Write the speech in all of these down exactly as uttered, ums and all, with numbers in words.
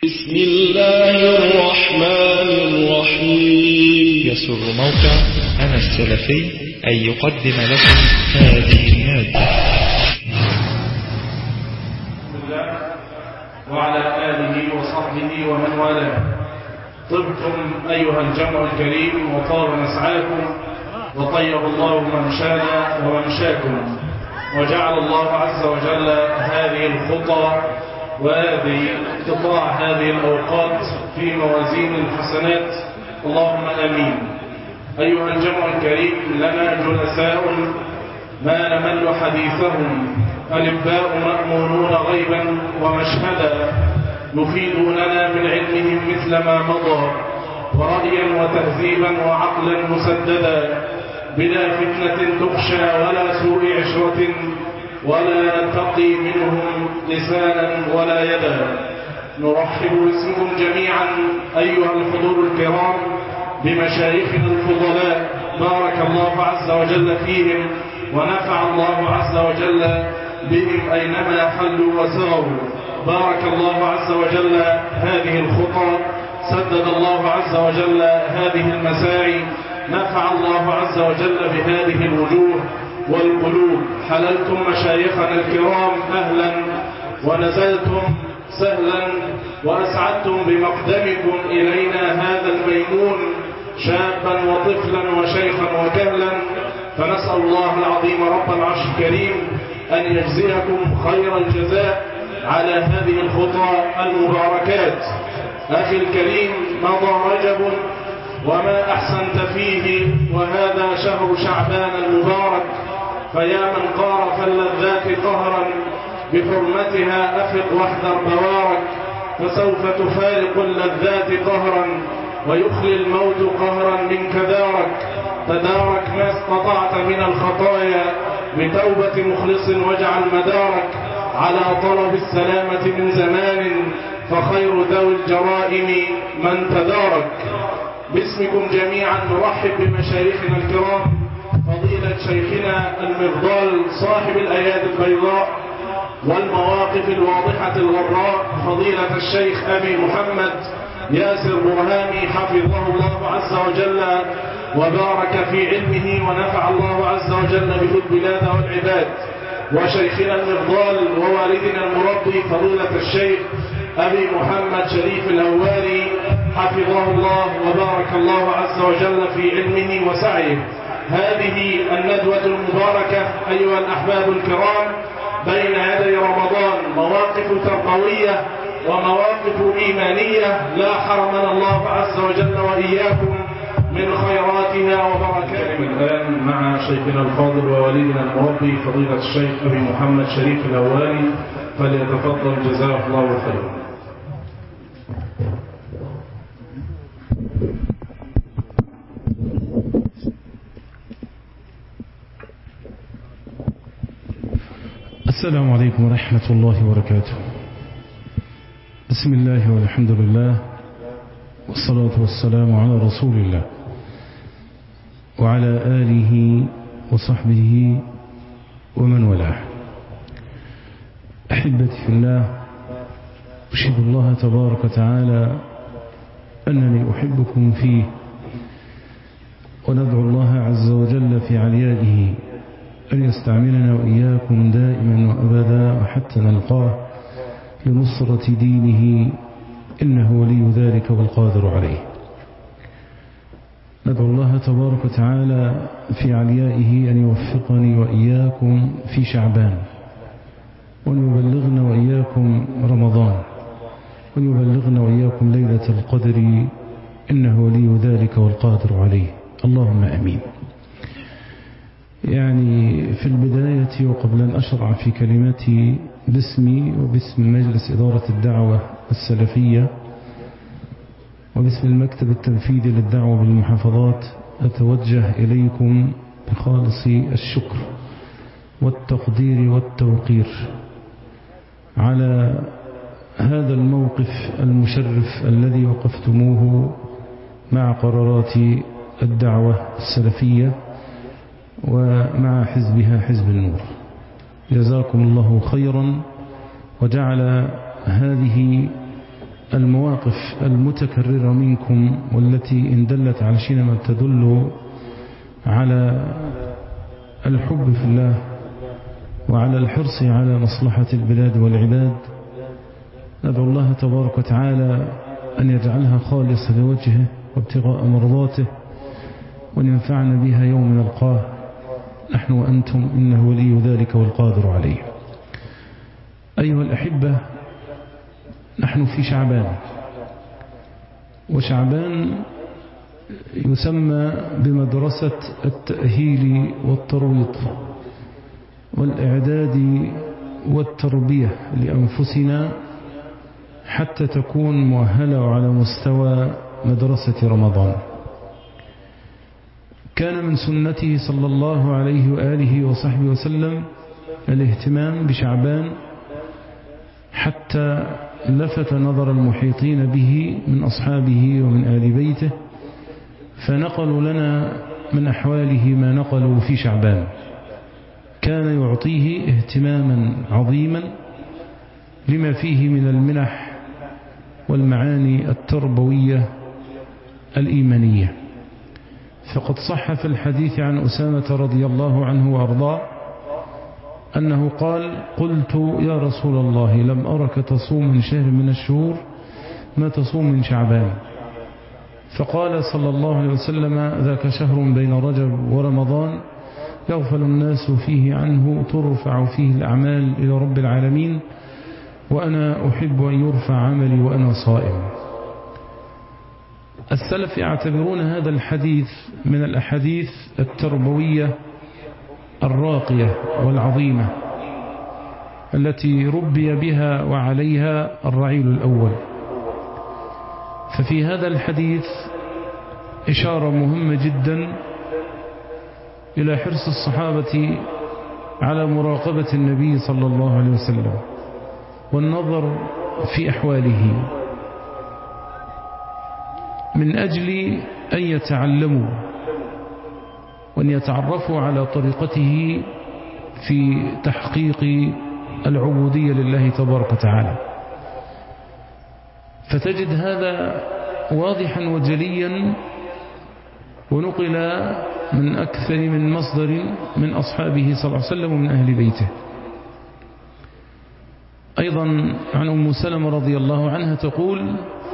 بسم الله الرحمن الرحيم. يسر موقع أنا السلفي أن يقدم لكم هذه المادة. بسم الله وعلى آله وصحبه ومن والاه. طبتم أيها الجمع الكريم وطاب مسعاكم وطيب الله ممشانا وممشاكم، وجعل الله عز وجل هذه الخطى وهذه قطاع هذه الأوقات في موازين الحسنات، اللهم آمين. أيها الجمع الكريم، لنا جلساء ما نمل حديثهم، ألباء مأمونون غيبا ومشهدا، يفيدوننا من علمهم مثل ما مضى، ورأيا وتهذيبا وعقلا مسددا، بلا فتنة تخشى ولا سوء عشرة، ولا نتقي منهم لسانا ولا يدا. نرحب باسمكم جميعا أيها الحضور الكرام بمشايخنا الفضلاء، بارك الله عز وجل فيهم ونفع الله عز وجل بهم أينما حلوا وساروا. بارك الله عز وجل هذه الخطى، سدد الله عز وجل هذه المساعي، نفع الله عز وجل بهذه الوجوه والقلوب. حللتم مشايخنا الكرام أهلا، ونزلتم سهلا، وأسعدتم بمقدمكم إلينا هذا الميمون شابا وطفلا وشيخا وكهلا، فنسأل الله العظيم رب العرش الكريم أن يجزيكم خير الجزاء على هذه الخطى المباركات. أخي الكريم، مضى رجب وما أحسنت فيه، وهذا شهر شعبان المبارك، فيا من قارف اللذات قهرا بحرمتها أفق واحذر بوارك، فسوف تفارق اللذات قهرا ويخلي الموت قهرا منك دارك. تدارك ما استطعت من الخطايا بتوبة مخلص، واجعل مدارك على طلب السلامة من زمان، فخير ذوي الجرائم من تدارك. باسمكم جميعا نرحب بمشايخنا الكرام، فضيلة شيخنا المفضال صاحب الأيادي البيضاء والمواقف الواضحة الغراء، فضيلة الشيخ أبي محمد ياسر برهامي، حفظه الله عز وجل وبارك في علمه، ونفع الله عز وجل به البلاد والعباد. وشيخنا المفضال ووالدنا المربي، فضيلة الشيخ أبي محمد شريف الهواري، حفظه الله وبارك الله عز وجل في علمه وسعيه. هذه الندوة المباركة أيها الأحباب الكرام بين يدي رمضان، مواقف تربوية ومواقف إيمانية لا حرمنا الله عز وجل وإياكم من خيراتها وبركاتها. الآن مع شيخنا الفاضل ووالدنا المربي فضيلة الشيخ أبي محمد شريف الهواري، فليتفضل جزاه الله خيرا. السلام عليكم ورحمة الله وبركاته. بسم الله والحمد لله، والصلاة والسلام على رسول الله وعلى آله وصحبه ومن والاه. أحبتي في الله، أشهد الله تبارك وتعالى أنني أحبكم فيه، وندعو الله عز وجل في عليائه أن يستعملنا وإياكم دائما وأبدا وحتى نلقاه لنصرة دينه، إنه ولي ذلك والقادر عليه. ندعو الله تبارك وتعالى في عليائه أن يوفقني وإياكم في شعبان، وأن يبلغنا وإياكم رمضان، وأن يبلغنا وإياكم ليلة القدر، إنه ولي ذلك والقادر عليه، اللهم أمين. يعني في البداية وقبل أن أشرع في كلمتي باسمي وباسم مجلس إدارة الدعوة السلفية وباسم المكتب التنفيذي للدعوة بالمحافظات، أتوجه إليكم بخالص الشكر والتقدير والتوقير على هذا الموقف المشرف الذي وقفتموه مع قرارات الدعوة السلفية ومع حزبها حزب النور. جزاكم الله خيرا، وجعل هذه المواقف المتكررة منكم والتي إن دلت على شيء ما تدل على الحب في الله وعلى الحرص على مصلحة البلاد والعباد، ندعو الله تبارك وتعالى أن يجعلها خالصة لوجهه وابتغاء مرضاته، وأن ينفعنا بها يوم نلقاه نحن وأنتم، إنه ولي ذلك والقادر عليه. أيها الأحبة، نحن في شعبان، وشعبان يسمى بمدرسة التأهيل والترويض والإعداد والتربية لأنفسنا حتى تكون مؤهلة على مستوى مدرسة رمضان. كان من سنته صلى الله عليه وآله وصحبه وسلم الاهتمام بشعبان حتى لفت نظر المحيطين به من أصحابه ومن آل بيته، فنقلوا لنا من أحواله ما نقلوا في شعبان. كان يعطيه اهتماما عظيما لما فيه من المنح والمعاني التربوية الإيمانية. فقد صح في الحديث عن أسامة رضي الله عنه وأرضاه أنه قال: قلت يا رسول الله لم أرك تصوم من شهر من الشهور ما تصوم من شعبان، فقال صلى الله عليه وسلم: ذاك شهر بين رجب ورمضان يغفل الناس فيه عنه، ترفع فيه الأعمال إلى رب العالمين، وأنا أحب أن يرفع عملي وأنا صائم. السلف يعتبرون هذا الحديث من الأحاديث التربوية الراقية والعظيمة التي ربي بها وعليها الرعيل الأول. ففي هذا الحديث إشارة مهمة جدا إلى حرص الصحابة على مراقبة النبي صلى الله عليه وسلم والنظر في أحواله من أجل أن يتعلموا وأن يتعرفوا على طريقته في تحقيق العبودية لله تبارك وتعالى. فتجد هذا واضحا وجليا ونقل من أكثر من مصدر من أصحابه صلى الله عليه وسلم ومن أهل بيته. أيضا عن أم سلمة رضي الله عنها تقول: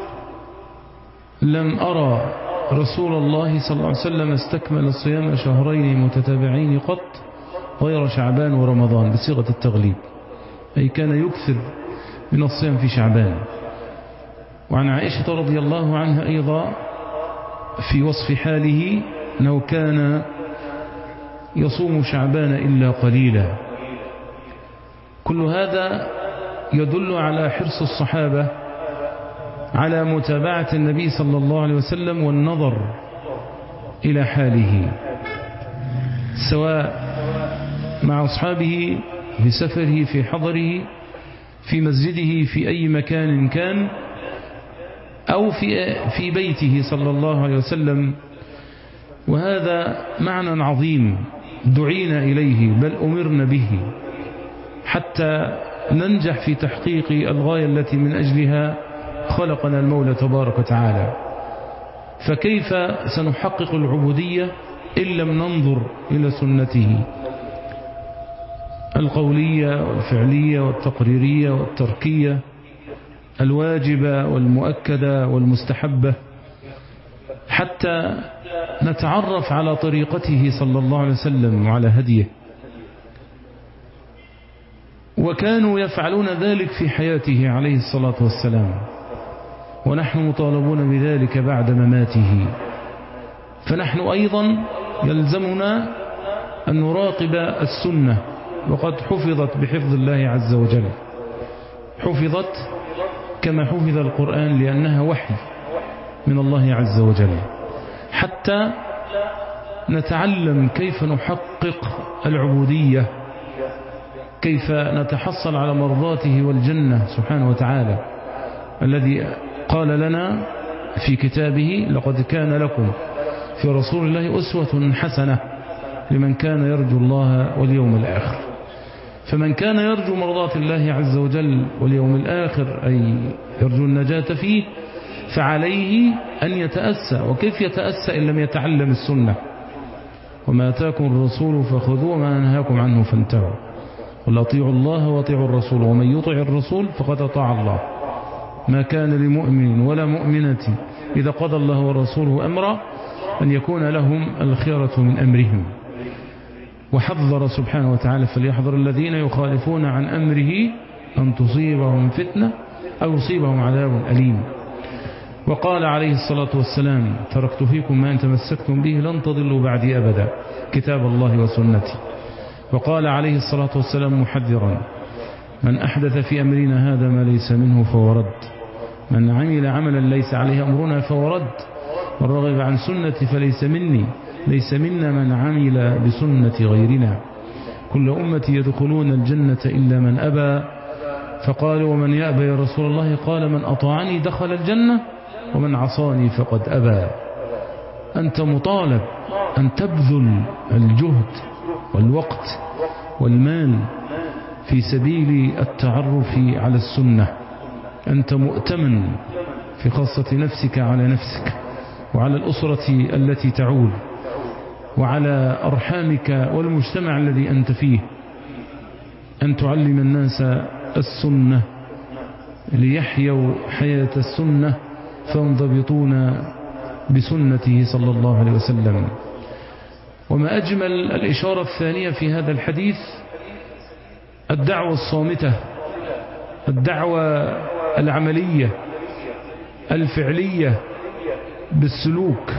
لم أرى رسول الله صلى الله عليه وسلم استكمل صيام شهرين متتابعين قط غير شعبان ورمضان، بصيغة التغليب، أي كان يكثر من الصيام في شعبان. وعن عائشة رضي الله عنها أيضا في وصف حاله أنه كان يصوم شعبان إلا قليلا. كل هذا يدل على حرص الصحابة على متابعة النبي صلى الله عليه وسلم والنظر إلى حاله، سواء مع أصحابه في سفره في حضره في مسجده في أي مكان كان، أو في في بيته صلى الله عليه وسلم. وهذا معنى عظيم دعينا إليه، بل أمرنا به حتى ننجح في تحقيق الغاية التي من أجلها خلقنا المولى تبارك وتعالى. فكيف سنحقق العبودية إن لم ننظر إلى سنته القولية والفعلية والتقريرية والتركية، الواجبة والمؤكدة والمستحبة، حتى نتعرف على طريقته صلى الله عليه وسلم وعلى هديه. وكانوا يفعلون ذلك في حياته عليه الصلاة والسلام، ونحن مطالبون بذلك بعد مماته. فنحن أيضا يلزمنا أن نراقب السنة، وقد حفظت بحفظ الله عز وجل، حفظت كما حفظ القرآن لأنها وحي من الله عز وجل، حتى نتعلم كيف نحقق العبودية، كيف نتحصل على مرضاته والجنة سبحانه وتعالى، الذي قال لنا في كتابه: لقد كان لكم في رسول الله أسوة حسنة لمن كان يرجو الله واليوم الآخر. فمن كان يرجو مرضات الله عز وجل واليوم الآخر أي يرجو النجاة فيه فعليه أن يتأسى. وكيف يتأسى إن لم يتعلم السنة؟ وما أتاكم الرسول فخذوه وما نهاكم عنه فانتهوا، قل أطيعوا الله وأطيعوا الرسول ومن يطع الرسول فقد أطاع الله. ما كان لمؤمن ولا مؤمنة إذا قضى الله ورسوله أمرا أن يكون لهم الخيرة من أمرهم. وحذر سبحانه وتعالى فليحذر الذين يخالفون عن أمره أن تصيبهم فتنة أو يصيبهم عذاب أليم. وقال عليه الصلاة والسلام تركت فيكم ما إن تمسكتم به لن تضلوا بعدي أبدا، كتاب الله وسنتي. وقال عليه الصلاة والسلام محذرا من أحدث في أمرنا هذا ما ليس منه فهو رد، من عمل عملا ليس عليه أمرنا فهو رد، والرغب عن سنتي فليس مني، ليس منا من عمل بسنة غيرنا، كل أمتي يدخلون الجنة إلا من أبى. فقالوا ومن يأبى يا رسول الله؟ قال من أطاعني دخل الجنة ومن عصاني فقد أبى. أنت مطالب أن تبذل الجهد والوقت والمال في سبيل التعرف على السنة. أنت مؤتمن في خاصة نفسك على نفسك وعلى الأسرة التي تعول وعلى أرحامك والمجتمع الذي أنت فيه، أن تعلم الناس السنة ليحيوا حياة السنة فينضبطون بسنته صلى الله عليه وسلم. وما أجمل الإشارة الثانية في هذا الحديث الدعوة الصامتة، الدعوة العملية الفعلية بالسلوك،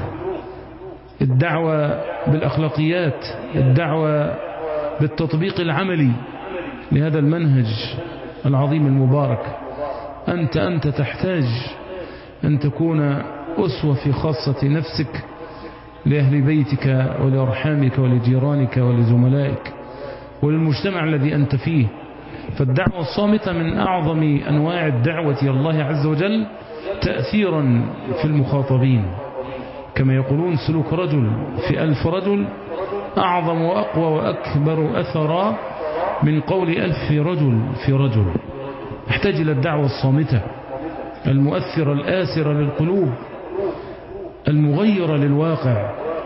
الدعوة بالأخلاقيات، الدعوة بالتطبيق العملي لهذا المنهج العظيم المبارك. أنت أنت تحتاج أن تكون أسوة في خاصة نفسك لأهل بيتك ولأرحامك ولجيرانك ولزملائك وللمجتمع الذي أنت فيه. فالدعوة الصامتة من أعظم أنواع الدعوة إلى الله عز وجل تأثيرا في المخاطبين، كما يقولون سلوك رجل في ألف رجل أعظم وأقوى وأكبر أثرا من قول ألف رجل في رجل. احتاج إلى الدعوة الصامتة المؤثرة الآسرة للقلوب المغيرة للواقع.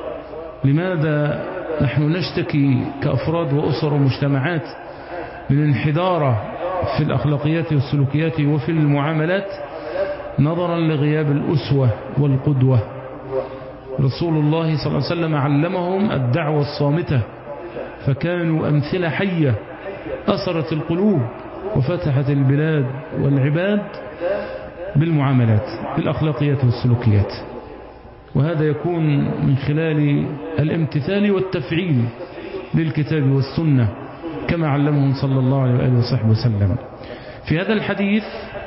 لماذا نحن نشتكي كأفراد وأسر ومجتمعات من انحدار في الأخلاقيات والسلوكيات وفي المعاملات نظرا لغياب الأسوة والقدوة؟ رسول الله صلى الله عليه وسلم علمهم الدعوة الصامتة، فكانوا أمثلة حية أثرت القلوب وفتحت البلاد والعباد بالمعاملات بالأخلاقيات والسلوكيات. وهذا يكون من خلال الامتثال والتفعيل للكتاب والسنة كما علمهم صلى الله عليه وآله وصحبه وسلم. في هذا الحديث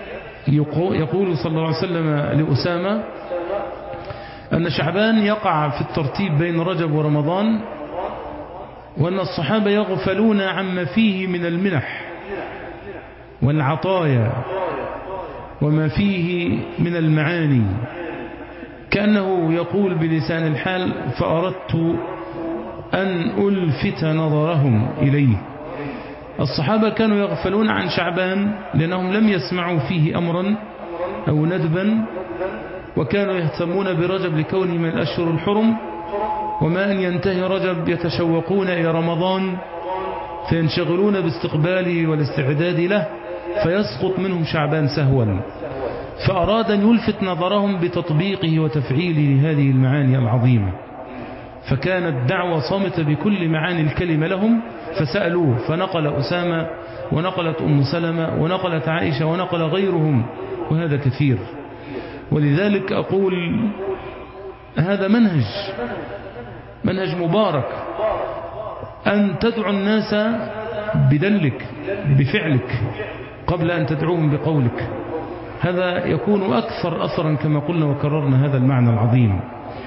يقول صلى الله عليه وسلم لأسامة أن شعبان يقع في الترتيب بين رجب ورمضان، وأن الصحابة يغفلون عما فيه من المنح والعطايا وما فيه من المعاني، كأنه يقول بلسان الحال فأردت أن ألفت نظرهم إليه. الصحابة كانوا يغفلون عن شعبان لأنهم لم يسمعوا فيه أمرا أو ندبا، وكانوا يهتمون برجب لكونه من الأشهر الحرم، وما أن ينتهي رجب يتشوقون إلى رمضان فينشغلون باستقباله والاستعداد له، فيسقط منهم شعبان سهوا. فأراد أن يلفت نظرهم بتطبيقه وتفعيله لهذه المعاني العظيمة، فكانت دعوة صامتة بكل معاني الكلمة لهم. فسألوه فنقل أسامة ونقلت أم سلمة ونقلت عائشة ونقل غيرهم، وهذا كثير. ولذلك أقول هذا منهج منهج مبارك، أن تدعو الناس بدلك بفعلك قبل أن تدعوهم بقولك. هذا يكون أكثر أثرا كما قلنا وكررنا هذا المعنى العظيم.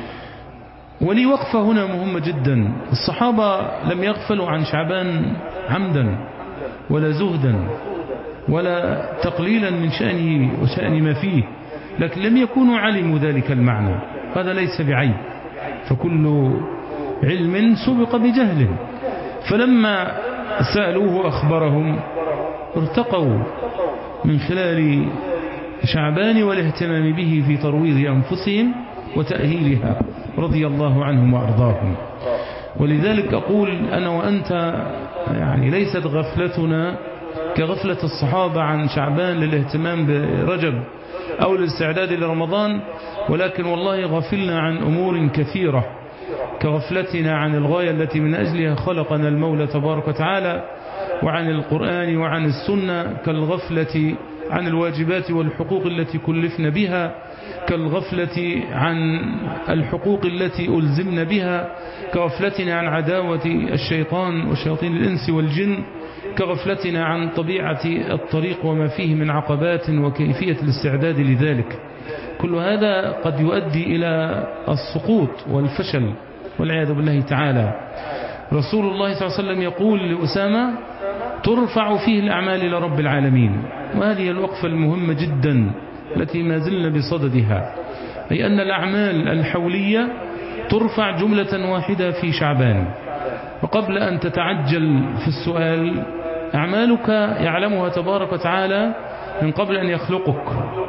ولي وقفة هنا مهمة جدا. الصحابة لم يغفلوا عن شعبان عمدا ولا زهدا ولا تقليلا من شأنه وشأن ما فيه، لكن لم يكونوا علموا ذلك المعنى. هذا ليس بعيب، فكل علم سبق بجهل. فلما سألوه أخبرهم ارتقوا من خلال شعبان والاهتمام به في ترويض أنفسهم وتأهيلها رضي الله عنهم وأرضاهم. ولذلك أقول أنا وأنت يعني ليست غفلتنا كغفلة الصحابة عن شعبان للاهتمام برجب أو الاستعداد لرمضان، ولكن والله غفلنا عن أمور كثيرة كغفلتنا عن الغاية التي من أجلها خلقنا المولى تبارك وتعالى، وعن القرآن وعن السنة، كالغفلة عن الواجبات والحقوق التي كلفنا بها، كالغفلة عن الحقوق التي ألزمنا بها، كغفلتنا عن عداوة الشيطان وشياطين الإنس والجن، كغفلتنا عن طبيعة الطريق وما فيه من عقبات وكيفية الاستعداد لذلك. كل هذا قد يؤدي إلى السقوط والفشل والعياذ بالله تعالى. رسول الله صلى الله عليه وسلم يقول لأسامة ترفع فيه الأعمال إلى رب العالمين، وهذه الوقفة المهمة جدا التي ما زلنا بصددها، أي أن الأعمال الحولية ترفع جملة واحدة في شعبان. وقبل أن تتعجل في السؤال، أعمالك يعلمها تبارك وتعالى من قبل أن يخلقك،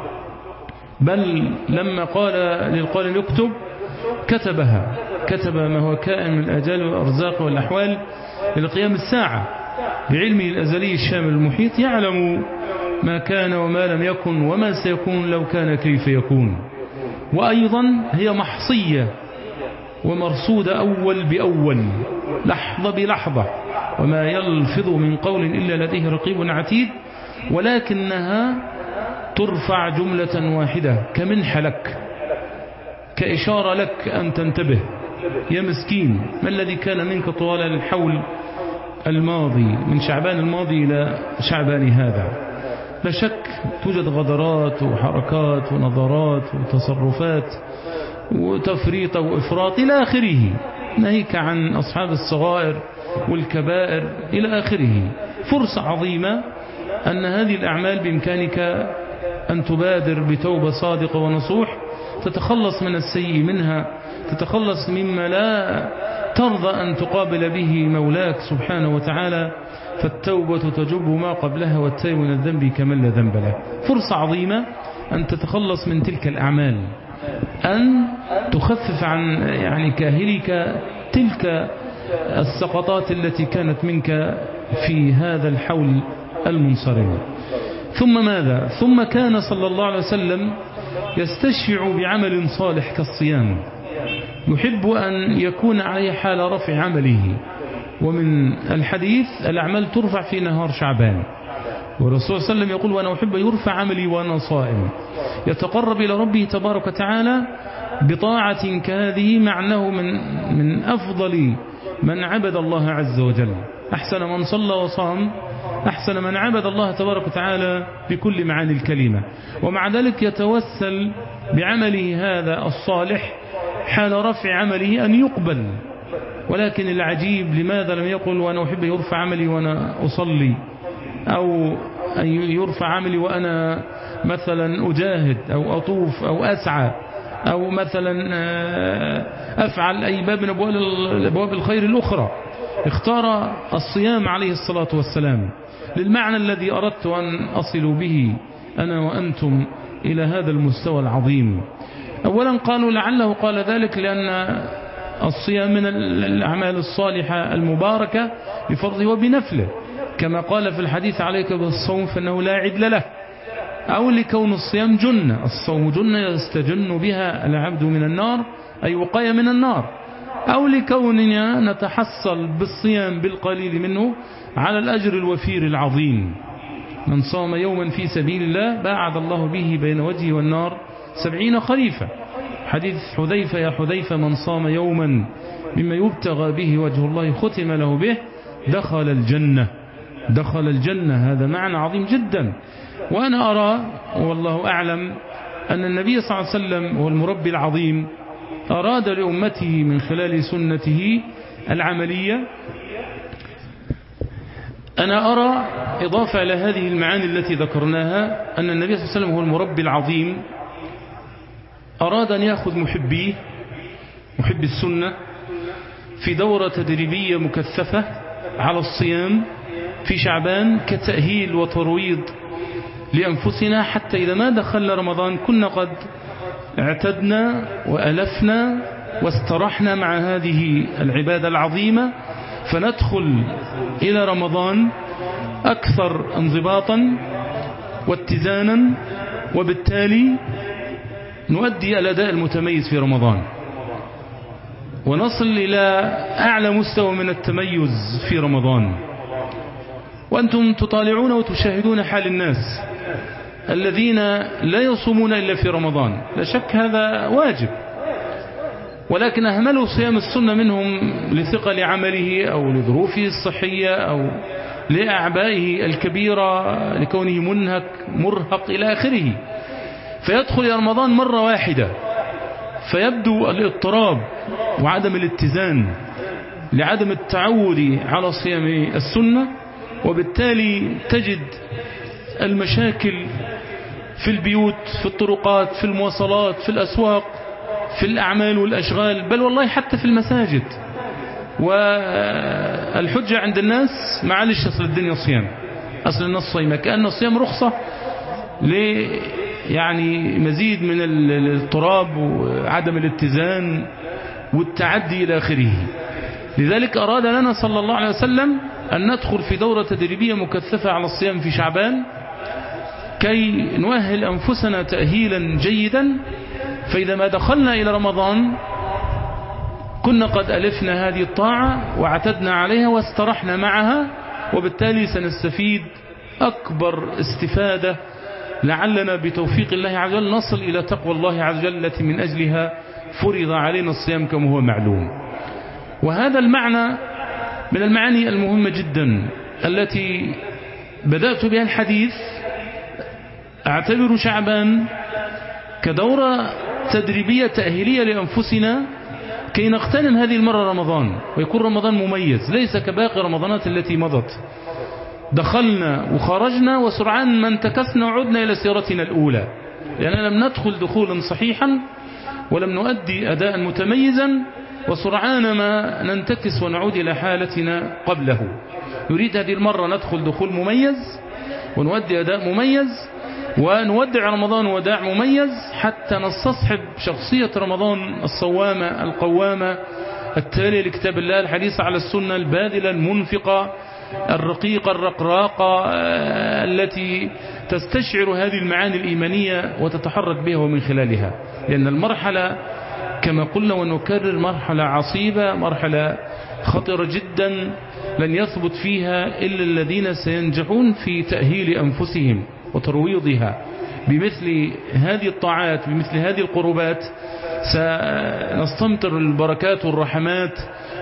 بل لما قال للقائل اكتب كتبها، كتب ما هو كائن من الآجال والأرزاق والأحوال لقيام الساعة بعلمه الأزلي الشامل المحيط، يعلم ما كان وما لم يكن وما سيكون لو كان كيف يكون. وأيضا هي محصية ومرصودة أول بأول لحظة بلحظة، وما يلفظ من قول إلا لديه رقيب عتيد، ولكنها ترفع جملة واحدة كمنح لك، كإشارة لك أن تنتبه يا مسكين، ما الذي كان منك طوال الحول الماضي من شعبان الماضي إلى شعبان هذا. لا شك توجد غدرات وحركات ونظرات وتصرفات وتفريط وإفراط إلى آخره، ناهيك عن أصحاب الصغائر والكبائر إلى آخره. فرصة عظيمة أن هذه الأعمال بإمكانك أن تبادر بتوبة صادقة ونصوح، تتخلص من السيء منها، تتخلص مما لا ترضى أن تقابل به مولاك سبحانه وتعالى، فالتوبة تجب ما قبلها والتائب من الذنب كمن لا ذنب له. فرصة عظيمة أن تتخلص من تلك الأعمال، أن تخفف عن يعني كاهلك تلك السقطات التي كانت منك في هذا الحول المنصرم. ثم ماذا؟ ثم كان صلى الله عليه وسلم يستشفع بعمل صالح كالصيام، يحب أن يكون عليه حال رفع عمله. ومن الحديث الأعمال ترفع في نهار شعبان، والرسول صلى الله عليه وسلم يقول وأنا أحب يرفع عملي وأنا صائم، يتقرب إلى ربه تبارك وتعالى بطاعة كهذه، مع أنه من, من أفضل من عبد الله عز وجل، أحسن من صلى وصام، أحسن من عبد الله تبارك وتعالى بكل معاني الكلمة. ومع ذلك يتوسل بعمله هذا الصالح حال رفع عمله أن يقبل. ولكن العجيب لماذا لم يقل وأنا أحب يرفع عملي وأنا أصلي، أو أن يرفع عملي وأنا مثلا أجاهد أو أطوف أو أسعى، أو مثلا أفعل أي باب من أبواب الخير الأخرى. اختار الصيام عليه الصلاة والسلام للمعنى الذي أردت أن أصل به أنا وأنتم إلى هذا المستوى العظيم. أولا قالوا لعله قال ذلك لأن الصيام من الأعمال الصالحة المباركة بفضله وبنفله، كما قال في الحديث عليك بالصوم فإنه لا عدل له، أو لكون الصيام جنة، الصوم جنة يستجن بها العبد من النار، أي وقاية من النار، أو لكوننا نتحصل بالصيام بالقليل منه على الأجر الوفير العظيم. من صام يوما في سبيل الله باعد الله به بين وجهه والنار سبعين خريفا. حديث حذيفة يا حذيفة من صام يوما مما يبتغى به وجه الله ختم له به دخل الجنة، دخل الجنة. هذا معنى عظيم جدا. وأنا أرى والله أعلم أن النبي صلى الله عليه وسلم هو المربي العظيم، أراد لأمته من خلال سنته العملية. أنا أرى إضافة إلى هذه المعاني التي ذكرناها أن النبي صلى الله عليه وسلم هو المربي العظيم، أراد أن يأخذ محبيه محب السنة في دورة تدريبية مكثفة على الصيام في شعبان كتأهيل وترويض لأنفسنا، حتى إذا ما دخلنا رمضان كنا قد اعتدنا وألفنا واسترحنا مع هذه العبادة العظيمة، فندخل إلى رمضان أكثر انضباطا واتزانا، وبالتالي نؤدي الأداء المتميز في رمضان ونصل إلى أعلى مستوى من التميز في رمضان. وأنتم تطالعون وتشاهدون حال الناس الذين لا يصومون إلا في رمضان، لا شك هذا واجب، ولكن أهملوا صيام السنة منهم لثقل عمله أو لظروفه الصحية أو لأعبائه الكبيرة لكونه منهك مرهق إلى آخره، فيدخل إلى رمضان مرة واحدة فيبدو الاضطراب وعدم الاتزان لعدم التعود على صيام السنة، وبالتالي تجد المشاكل في البيوت، في الطرقات، في المواصلات، في الأسواق، في الأعمال والأشغال، بل والله حتى في المساجد. والحجة عند الناس معلش أصل الدنيا صيام، أصل الناس صيامة، كأن الصيام رخصة ل يعني مزيد من الاضطراب وعدم الاتزان والتعدي إلى آخره. لذلك أراد لنا صلى الله عليه وسلم أن ندخل في دورة تدريبية مكثفة على الصيام في شعبان كي نؤهل أنفسنا تأهيلا جيدا، فإذا ما دخلنا إلى رمضان كنا قد ألفنا هذه الطاعة واعتدنا عليها واسترحنا معها، وبالتالي سنستفيد أكبر استفادة، لعلنا بتوفيق الله عز وجل نصل إلى تقوى الله عز وجل التي من أجلها فرض علينا الصيام كما هو معلوم. وهذا المعنى من المعاني المهمة جدا التي بدأت بها الحديث. أعتبر شعبان كدورة تدريبية تأهيلية لأنفسنا كي نغتنم هذه المرة رمضان ويكون رمضان مميز، ليس كباقي رمضانات التي مضت دخلنا وخرجنا وسرعان ما انتكسنا وعدنا إلى سيرتنا الأولى، لأننا لم ندخل دخولا صحيحا ولم نؤدي أداء متميزا، وسرعان ما ننتكس ونعود إلى حالتنا قبله. نريد هذه المرة ندخل دخول مميز ونؤدي أداء مميز ونودع رمضان وداع مميز، حتى نستصحب شخصية رمضان الصوامة القوامة التالية لكتاب الله، الحديث على السنة، الباذلة المنفقة الرقيقة الرقراقة التي تستشعر هذه المعاني الإيمانية وتتحرك بها ومن خلالها. لأن المرحلة كما قلنا ونكرر مرحلة عصيبة، مرحلة خطرة جدا، لن يثبت فيها إلا الذين سينجحون في تأهيل أنفسهم وترويضها بمثل هذه الطاعات، بمثل هذه القربات. سنستمطر البركات والرحمات،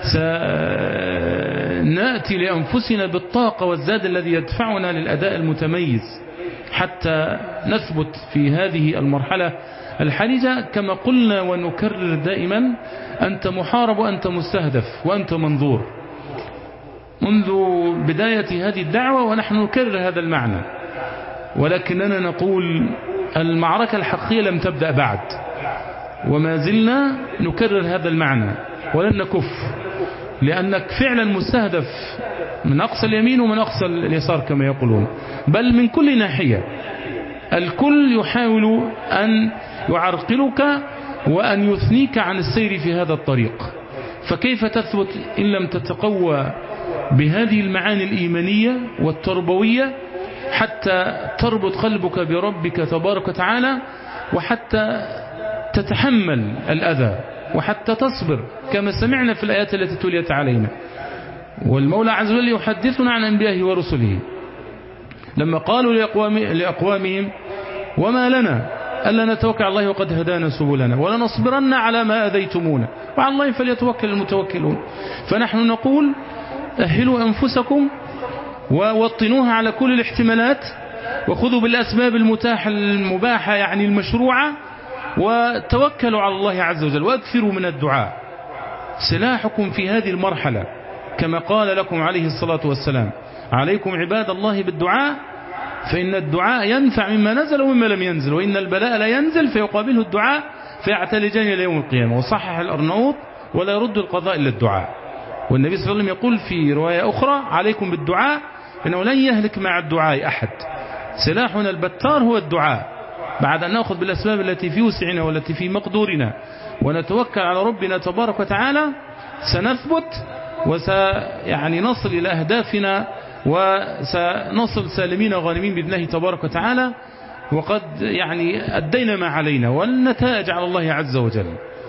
سنأتي لأنفسنا بالطاقة والزاد الذي يدفعنا للأداء المتميز حتى نثبت في هذه المرحلة الحرجة. كما قلنا ونكرر دائما، أنت محارب وأنت مستهدف وأنت منظور. منذ بداية هذه الدعوة ونحن نكرر هذا المعنى، ولكننا نقول المعركة الحقيقية لم تبدأ بعد، وما زلنا نكرر هذا المعنى ولن نكف، لأنك فعلا مستهدف من أقصى اليمين ومن أقصى اليسار كما يقولون، بل من كل ناحية. الكل يحاول أن يعرقلك وأن يثنيك عن السير في هذا الطريق، فكيف تثبت إن لم تتقوى بهذه المعاني الإيمانية والتربوية حتى تربط قلبك بربك تبارك وتعالى، وحتى تتحمل الأذى، وحتى تصبر كما سمعنا في الآيات التي تليت علينا. والمولى عز وجل يحدثنا عن أنبيائه ورسله لما قالوا لأقوام لأقوامهم وما لنا ألا نتوكل على الله وقد هدانا سبلنا ولنصبرن على ما أذيتمونا وعلى الله فليتوكل المتوكلون. فنحن نقول أهلوا أنفسكم ووطنوها على كل الاحتمالات، وخذوا بالأسباب المتاحة المباحة يعني المشروعة، وتوكلوا على الله عز وجل وأكثروا من الدعاء. سلاحكم في هذه المرحلة كما قال لكم عليه الصلاة والسلام: عليكم عباد الله بالدعاء فإن الدعاء ينفع مما نزل ومما لم ينزل، وإن البلاء لا ينزل فيقابله الدعاء فيعتلجان إلى يوم القيامة. وصحح الأرناؤوط: ولا يرد القضاء إلا الدعاء. والنبي صلى الله عليه وسلم يقول في رواية أخرى: عليكم بالدعاء إنه لن يهلك مع الدعاء أحد. سلاحنا البتار هو الدعاء، بعد أن نأخذ بالأسباب التي في وسعنا والتي في مقدورنا ونتوكل على ربنا تبارك وتعالى، سنثبت وسيعني نصل إلى أهدافنا وسنصل سالمين غانمين بإذن الله تبارك وتعالى، وقد يعني أدينا ما علينا والنتائج على الله عز وجل.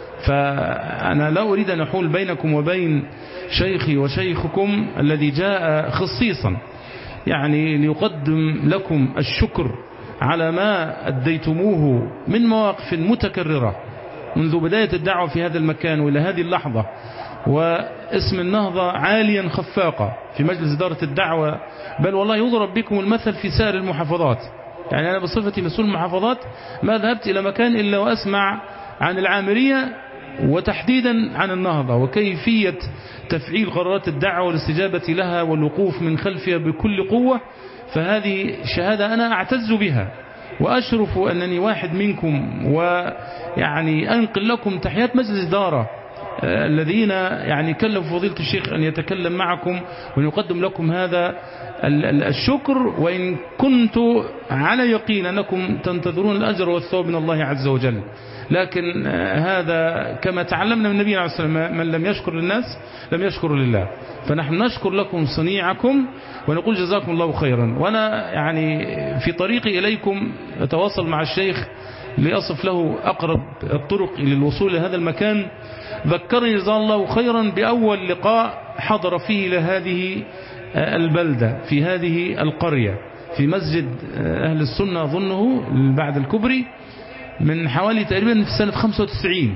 فأنا لا أريد أن أحول بينكم وبين شيخي وشيخكم الذي جاء خصيصا يعني ليقدم لكم الشكر على ما أديتموه من مواقف متكررة منذ بداية الدعوة في هذا المكان وإلى هذه اللحظة، واسم النهضة عاليا خفاقا في مجلس إدارة الدعوة، بل والله يضرب بكم المثل في سائر المحافظات. يعني أنا بصفتي مسؤول المحافظات ما ذهبت إلى مكان إلا وأسمع عن العامرية وتحديدا عن النهضة وكيفية تفعيل قرارات الدعوة والاستجابة لها والوقوف من خلفها بكل قوة. فهذه شهادة أنا أعتز بها وأشرف أنني واحد منكم، ويعني أنقل لكم تحيات مجلس إدارة الذين يعني كلفوا فضيلة الشيخ أن يتكلم معكم وأن يقدم لكم هذا الشكر، وإن كنت على يقين أنكم تنتظرون الأجر والثواب من الله عز وجل. لكن هذا كما تعلمنا من النبي عليه الصلاة والسلام، من لم يشكر للناس لم يشكر لله. فنحن نشكر لكم صنيعكم ونقول جزاكم الله خيرا. وأنا يعني في طريقي إليكم أتواصل مع الشيخ لأصف له أقرب الطرق للوصول إلى هذا المكان. ذكرني جزاه الله خيرا بأول لقاء حضر فيه لهذه البلدة في هذه القرية في مسجد أهل السنة أظنه بعد الكبري من حوالي تقريبا في سنة خمسة وتسعين.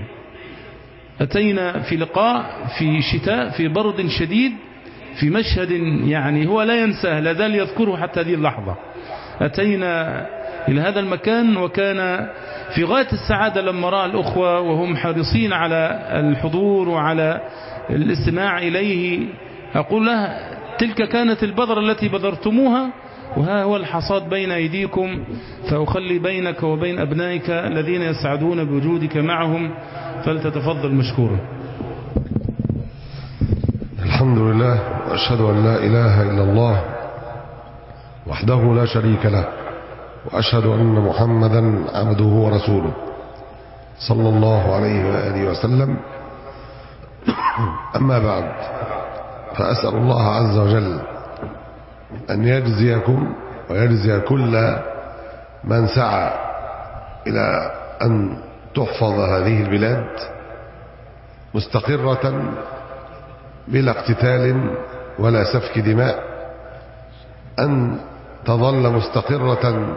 أتينا في لقاء في شتاء في برد شديد في مشهد يعني هو لا ينساه، لا زال يذكره حتى هذه اللحظة. أتينا إلى هذا المكان وكان في غاية السعادة لما رأى الأخوة وهم حريصين على الحضور وعلى الاستماع إليه. أقول له تلك كانت البذرة التي بذرتموها، وها هو الحصاد بين أيديكم، فأخلي بينك وبين أبنائك الذين يسعدون بوجودك معهم، فلتتفضل مشكورا. الحمد لله، وأشهد أن لا إله إلا الله وحده لا شريك له، وأشهد أن محمدا عبده ورسوله صلى الله عليه وآله وسلم. أما بعد، فأسأل الله عز وجل أن يجزيكم ويجزي كل من سعى إلى أن تحفظ هذه البلاد مستقرة بلا اقتتال ولا سفك دماء، أن تظل مستقرة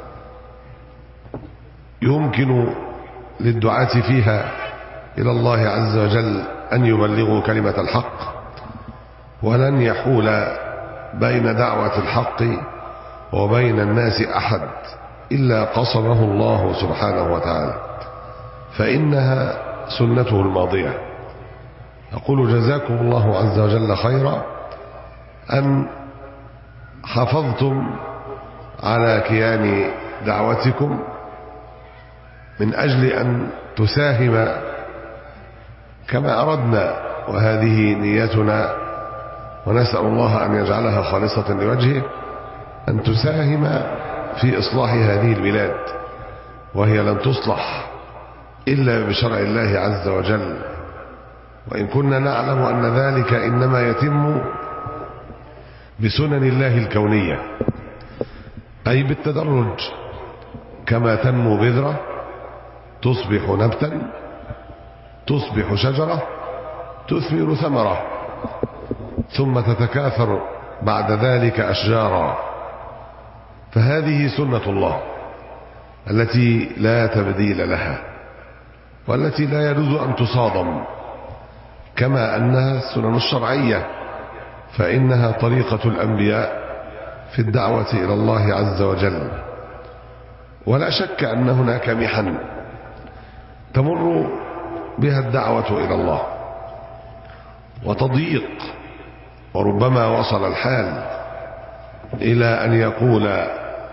يمكن للدعاة فيها إلى الله عز وجل أن يبلغوا كلمة الحق، ولن يحول بين دعوة الحق وبين الناس أحد إلا قصمه الله سبحانه وتعالى، فإنها سنته الماضية. أقول جزاكم الله عز وجل خيرا أن حافظتم على كيان دعوتكم من أجل أن تساهم كما أردنا، وهذه نيتنا، ونسأل الله أن يجعلها خالصة لوجهه، أن تساهم في إصلاح هذه البلاد، وهي لن تصلح إلا بشرع الله عز وجل. وإن كنا نعلم أن ذلك إنما يتم بسنن الله الكونية، أي بالتدرج، كما تنمو بذرة تصبح نبتا، تصبح شجرة، تثمر ثمرة، ثم تتكاثر بعد ذلك أشجارا. فهذه سنة الله التي لا تبديل لها، والتي لا يجوز أن تصادم، كما أنها السنن الشرعية، فإنها طريقة الأنبياء في الدعوة إلى الله عز وجل. ولا شك أن هناك محن تمر بها الدعوة إلى الله وتضييق، وربما وصل الحال إلى أن يقول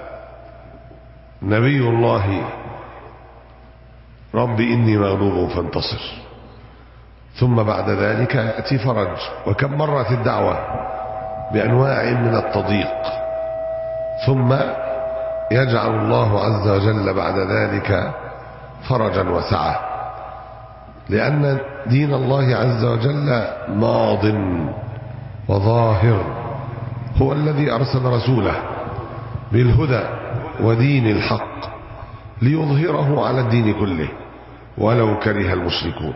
نبي الله رب إني مغلوب فانتصر، ثم بعد ذلك يأتي فرج. وكم مرت الدعوة بأنواع من التضييق، ثم يجعل الله عز وجل بعد ذلك فرجا وسعة، لأن دين الله عز وجل ماض وظاهر، هو الذي أرسل رسوله بالهدى ودين الحق ليظهره على الدين كله ولو كره المشركون.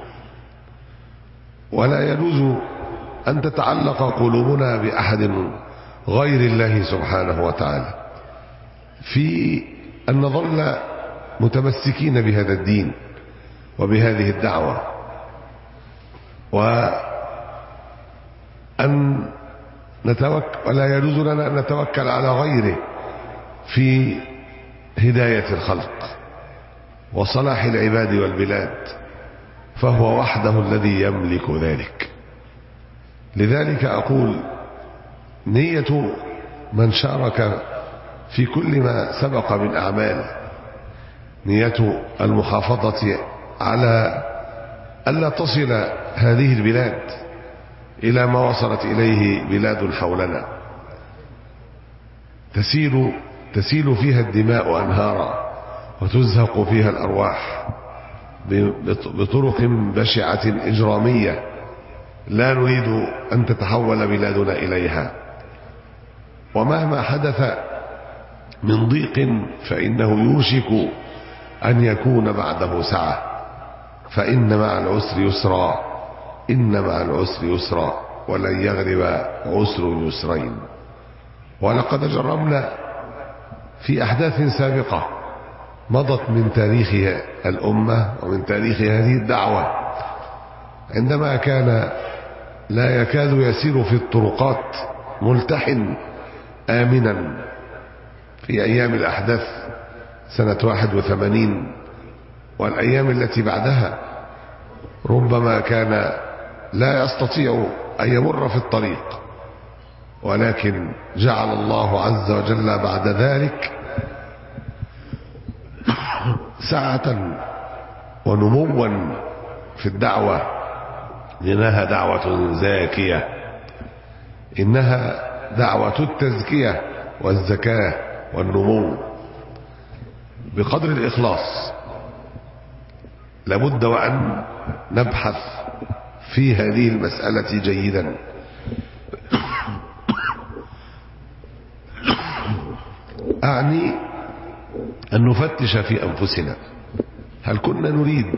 ولا يجوز أن تتعلق قلوبنا بأحد غير الله سبحانه وتعالى، في أن نظل متمسكين بهذا الدين وبهذه الدعوة، وأن نتوكل ولا يجوز لنا أن نتوكل على غيره في هداية الخلق وصلاح العباد والبلاد، فهو وحده الذي يملك ذلك. لذلك أقول نية من شارك في كل ما سبق من أعمال، نية المحافظة على ألا تصل هذه البلاد إلى ما وصلت إليه بلاد حولنا تسيل تسيل فيها الدماء أنهارا وتزهق فيها الأرواح بطرق بشعة إجرامية لا نريد أن تتحول بلادنا إليها. ومهما حدث من ضيق فإنه يوشك أن يكون بعده سعة، فإن مع العسر يسرا، إن مع العسر يسرا، ولن يغلب عسر يسرين. ولقد جربنا في أحداث سابقة مضت من تاريخ الأمة ومن تاريخ هذه الدعوة، عندما كان لا يكاد يسير في الطرقات ملتحن آمنا في أيام الأحداث سنة واحد وثمانين والأيام التي بعدها، ربما كان لا يستطيع أن يمر في الطريق، ولكن جعل الله عز وجل بعد ذلك سعة ونموا في الدعوة، إنها دعوة زاكية، إنها دعوة التزكية والزكاة والنمو بقدر الإخلاص. لابد وأن نبحث في هذه المسألة جيدا. أعني أن نفتش في أنفسنا، هل كنا نريد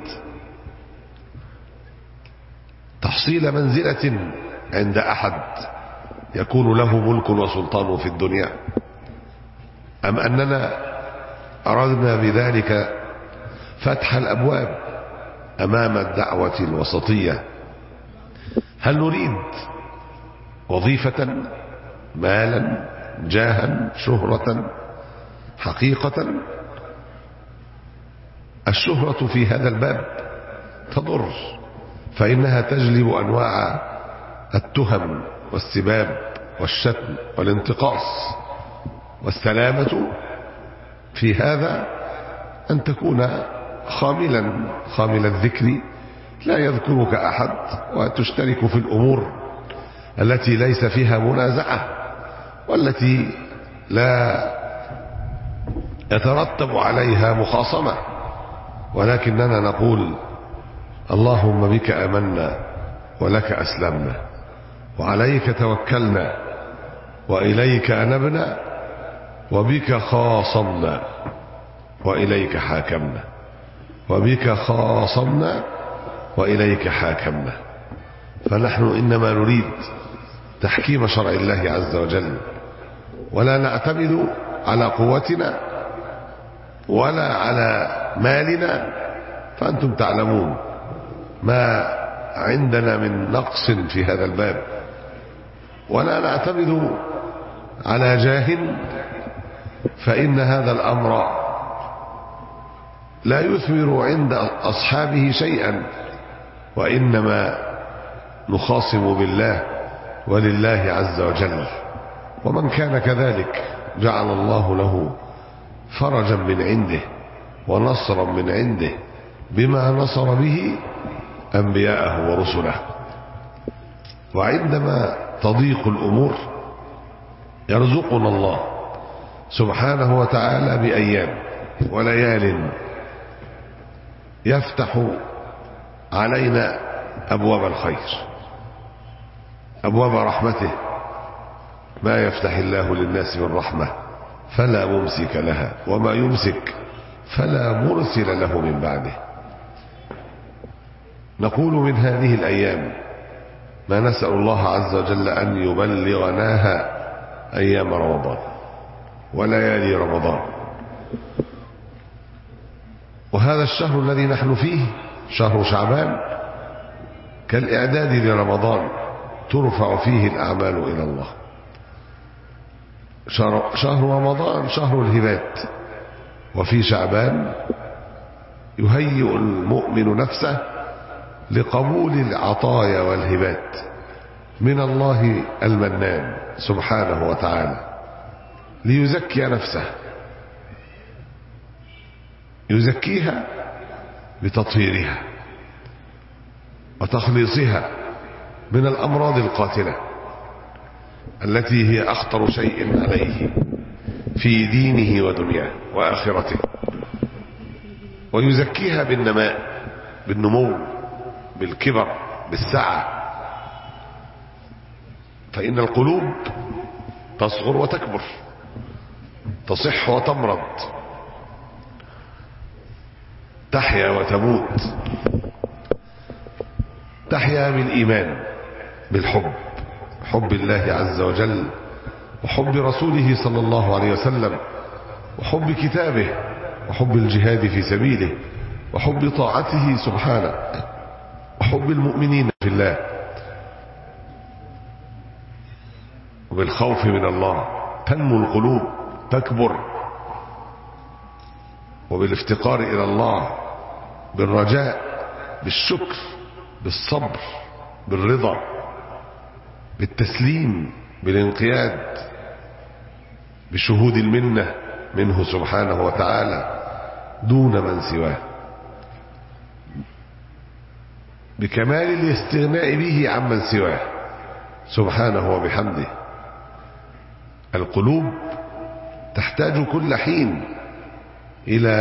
تحصيل منزلة عند أحد يكون له ملك وسلطان في الدنيا، أم أننا أردنا بذلك فتح الأبواب أمام الدعوة الوسطية؟ هل نريد وظيفة، مالا، جاها، شهرة؟ حقيقة الشهرة في هذا الباب تضر، فإنها تجلب أنواع التهم والسباب والشتم والانتقاص. والسلامة في هذا أن تكون خاملا خامل الذكر، لا يذكرك أحد، وتشترك في الأمور التي ليس فيها منازعة والتي لا يترتب عليها مخاصمة، ولكننا نقول اللهم بك آمنا ولك أسلمنا وعليك توكلنا وإليك أنبنا وبك خاصمنا وإليك حاكمنا، وبك خاصمنا وإليك حاكمنا. فنحن إنما نريد تحكيم شرع الله عز وجل، ولا نعتمد على قوتنا ولا على مالنا، فأنتم تعلمون ما عندنا من نقص في هذا الباب، ولا نعتمد على جاه، فإن هذا الأمر لا يثمر عند أصحابه شيئا، وإنما نخاصم بالله ولله عز وجل. ومن كان كذلك جعل الله له فرجا من عنده ونصرا من عنده بما نصر به أنبياءه ورسله. وعندما تضيق الأمور يرزقنا الله سبحانه وتعالى بأيام وليال يفتح علينا أبواب الخير، أبواب رحمته. ما يفتح الله للناس من رحمة فلا ممسك لها، وما يمسك فلا مرسل له من بعده. نقول من هذه الأيام ما نسأل الله عز وجل أن يبلغناها أيام رمضان وليالي رمضان. وهذا الشهر الذي نحن فيه شهر شعبان كالإعداد لرمضان، ترفع فيه الأعمال إلى الله. شهر رمضان شهر الهبات، وفي شعبان يهيئ المؤمن نفسه لقبول العطايا والهبات من الله المنان سبحانه وتعالى، ليزكي نفسه، يزكيها بتطهيرها وتخليصها من الأمراض القاتلة التي هي أخطر شيء عليه في دينه ودنياه وآخرته، ويزكيها بالنماء، بالنمو، بالكبر، بالسعة. فإن القلوب تصغر وتكبر، تصح وتمرض، تحيا وتموت. تحيا بالإيمان، بالحب، حب الله عز وجل، وحب رسوله صلى الله عليه وسلم، وحب كتابه، وحب الجهاد في سبيله، وحب طاعته سبحانه، وحب المؤمنين في الله، وبالخوف من الله تنمو القلوب، تكبر، وبالافتقار إلى الله، بالرجاء، بالشكر، بالصبر، بالرضا، بالتسليم، بالانقياد، بشهود المنة منه سبحانه وتعالى دون من سواه، بكمال الاستغناء به عمن سواه سبحانه وبحمده. القلوب تحتاج كل حين إلى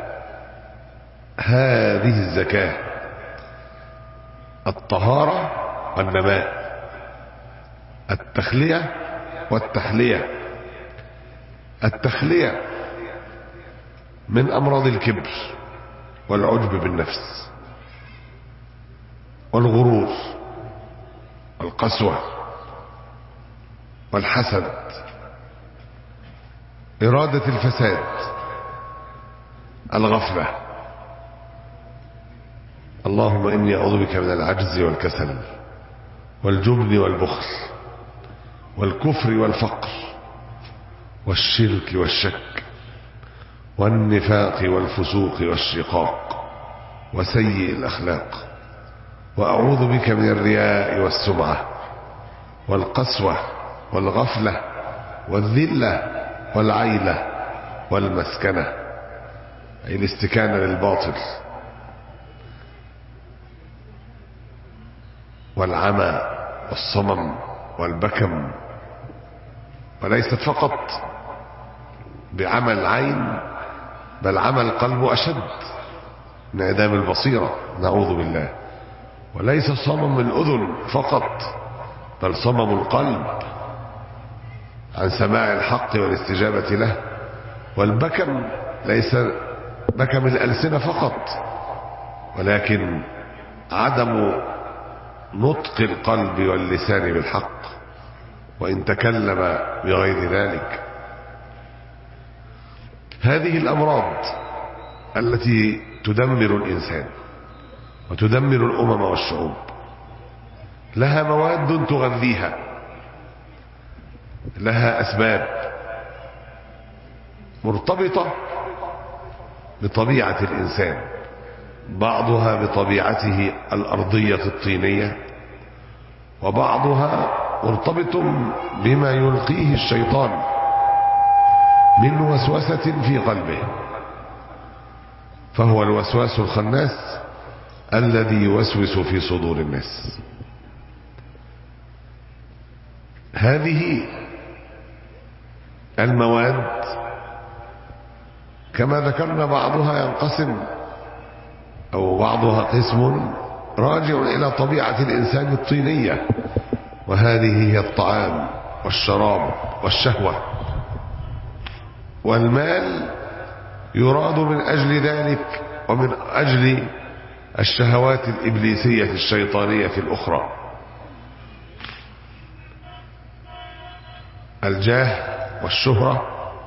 هذه الزكاة، الطهارة والنماء، التخلية والتحلية. التخلية من أمراض الكبر والعجب بالنفس والغرور والقسوة والحسد، إرادة الفساد، الغفلة. اللهم إني أعوذ بك من العجز والكسل والجبن والبخل والكفر والفقر والشرك والشك والنفاق والفسوق والشقاق وسيء الأخلاق، وأعوذ بك من الرياء والسمعة والقسوة والغفلة والذلة والعيلة والمسكنة، أي الاستكانة للباطل، والعمى والصمم والبكم. وليست فقط بعمى العين، بل عمى القلب أشد، انعدام البصيرة، نعوذ بالله. وليس صمم الأذن فقط، بل صمم القلب عن سماع الحق والاستجابة له. والبكم ليس بكم الألسنة فقط، ولكن عدم نطق القلب واللسان بالحق، وإن تكلم بغير ذلك. هذه الأمراض التي تدمر الإنسان وتدمر الأمم والشعوب لها مواد تغذيها، لها أسباب مرتبطة بطبيعة الإنسان، بعضها بطبيعته الأرضية الطينية، وبعضها مرتبط بما يلقيه الشيطان من وسوسة في قلبه، فهو الوسواس الخناس الذي يوسوس في صدور الناس. هذه المواد كما ذكرنا بعضها ينقسم أو بعضها قسم راجع إلى طبيعة الإنسان الطينية، وهذه هي الطعام والشراب والشهوة، والمال يراد من أجل ذلك ومن أجل الشهوات الإبليسية الشيطانية الأخرى. الجاه والشهرة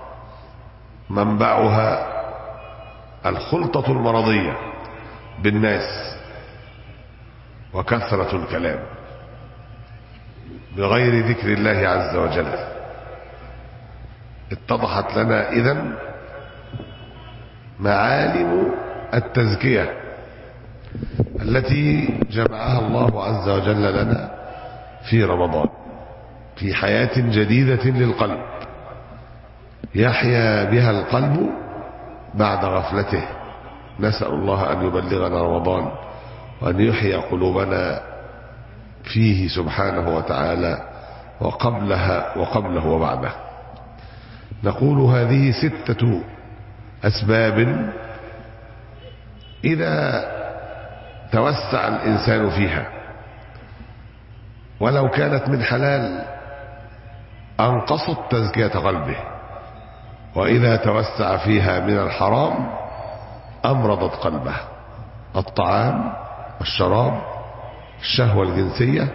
منبعها الخلطة المرضية بالناس وكثرة الكلام بغير ذكر الله عز وجل. اتضحت لنا إذن معالم التزكية التي جمعها الله عز وجل لنا في رمضان في حياة جديدة للقلب يحيا بها القلب بعد غفلته. نسأل الله أن يبلغنا رمضان وأن يحيي قلوبنا فيه سبحانه وتعالى وقبلها وقبله وبعده. نقول هذه ستة أسباب إذا توسع الإنسان فيها ولو كانت من حلال أنقصت تزكية قلبه، وإذا توسع فيها من الحرام أمرضت قلبه. الطعام والشراب، الشهوة الجنسية،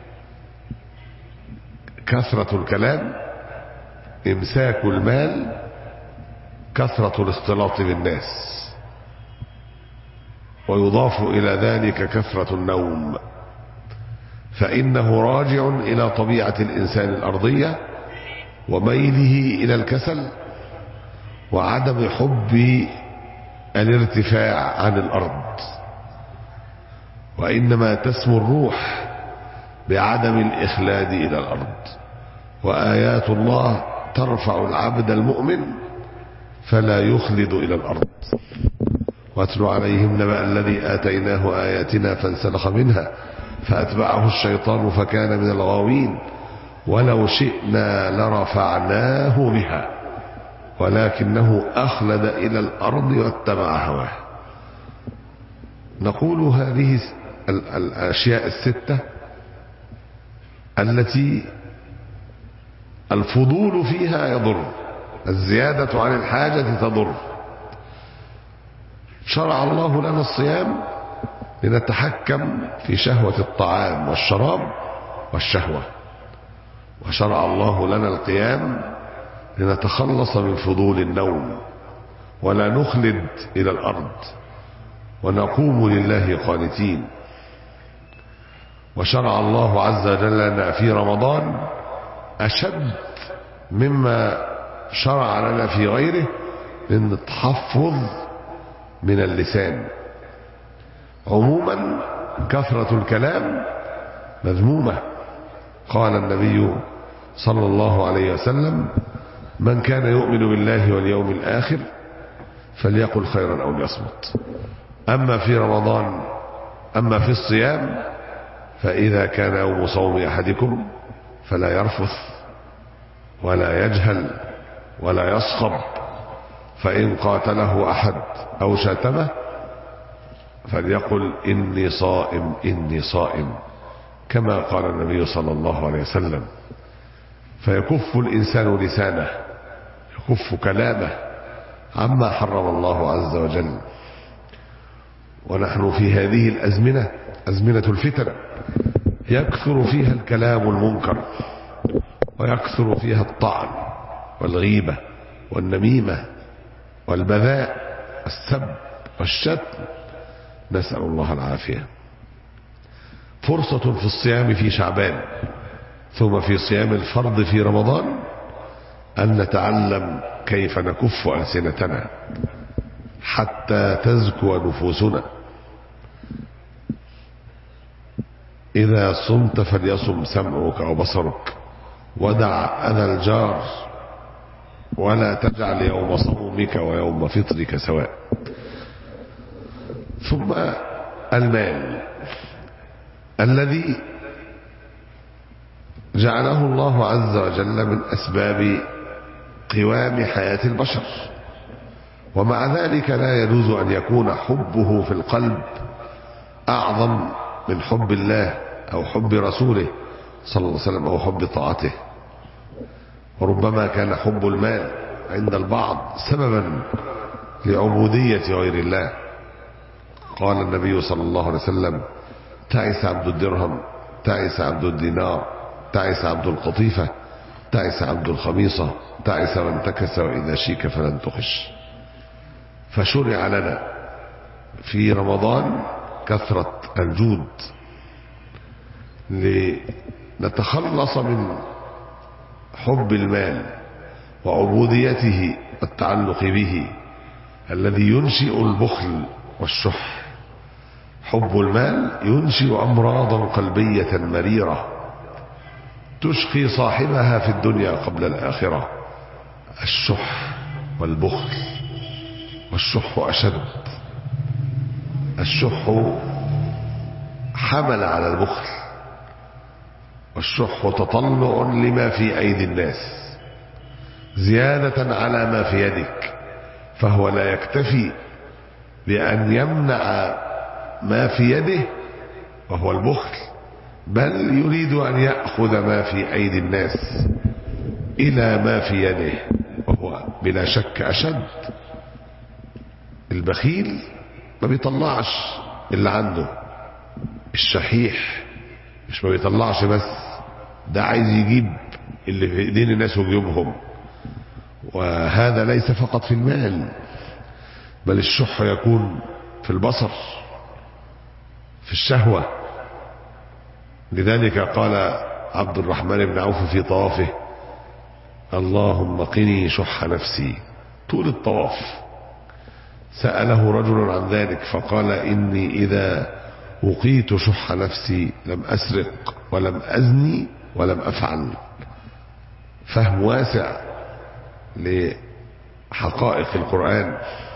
كثرة الكلام، إمساك المال، كثرة الاختلاط بالناس، ويضاف إلى ذلك كثرة النوم، فإنه راجع إلى طبيعة الإنسان الأرضية وميله إلى الكسل وعدم حب الارتفاع عن الأرض، وإنما تسمو الروح بعدم الإخلاد إلى الأرض. وآيات الله ترفع العبد المؤمن فلا يخلد إلى الأرض. واتل عليهم نبأ الذي آتيناه آياتنا فانسلخ منها فأتبعه الشيطان فكان من الغاوين ولو شئنا لرفعناه بها ولكنه أخلد إلى الأرض واتبع هواه. نقول هذه الأشياء الستة التي الفضول فيها يضر، الزيادة عن الحاجة تضر. شرع الله لنا الصيام لنتحكم في شهوة الطعام والشراب والشهوة، وشرع الله لنا القيام لنتخلص من فضول النوم ولا نخلد إلى الأرض ونقوم لله قانتين. وشرع الله عز وجل لنا في رمضان أشد مما شرع لنا في غيره من التحفظ من اللسان. عموما كثرة الكلام مذمومة. قال النبي صلى الله عليه وسلم: من كان يؤمن بالله واليوم الآخر فليقل خيرا أو ليصمت. أما في رمضان أما في الصيام فإذا كان يوم صوم أحدكم فلا يرفث ولا يجهل ولا يصخب، فإن قاتله أحد أو شاتمه فليقل إني صائم إني صائم، كما قال النبي صلى الله عليه وسلم. فيكف الإنسان لسانه، يكف كلامه عما حرم الله عز وجل. ونحن في هذه الأزمنة، أزمنة الفتن، يكثر فيها الكلام المنكر ويكثر فيها الطعن والغيبة والنميمة والبذاء والسب والشتم، نسأل الله العافية. فرصة في الصيام في شعبان ثم في صيام الفرض في رمضان أن نتعلم كيف نكف ألسنتنا حتى تزكو نفوسنا. إذا صمت فليصم سمعك وبصرك ودع أذى الجار ولا تجعل يوم صومك ويوم فطرك سواء. ثم المال الذي جعله الله عز وجل من أسباب قوام حياة البشر. ومع ذلك لا يجوز أن يكون حبه في القلب أعظم من حب الله أو حب رسوله صلى الله عليه وسلم أو حب طاعته. وربما كان حب المال عند البعض سببا لعبودية غير الله. قال النبي صلى الله عليه وسلم: تعس عبد الدرهم، تعس عبد الدينار، تعس عبد القطيفة، تعس عبد الخميصة، تعس من تكس وإذا شيك فلن تخش. فشرع لنا في رمضان كثرة الجود لنتخلص من حب المال وعبوديته والتعلق به الذي ينشئ البخل والشح. حب المال ينشئ أمراضا قلبية مريرة تشقي صاحبها في الدنيا قبل الآخرة. الشح والبخل، والشح أشد. الشح حمل على البخل، والشح تطلع لما في أيدي الناس زيادة على ما في يدك، فهو لا يكتفي بأن يمنع ما في يده وهو البخل، بل يريد أن يأخذ ما في أيدي الناس إلى ما في يده، وهو بلا شك أشد. البخيل ما بيطلعش اللي عنده، الشحيح مش ما بيطلعش بس، ده عايز يجيب اللي في ايدين الناس ويجيبهم. وهذا ليس فقط في المال، بل الشح يكون في البصر، في الشهوة. لذلك قال عبد الرحمن بن عوف في طوافه: اللهم قني شح نفسي. طول الطواف سأله رجل عن ذلك فقال: إني إذا وقيت شح نفسي لم أسرق ولم أزني ولم أفعل. فهم واسع لحقائق القرآن.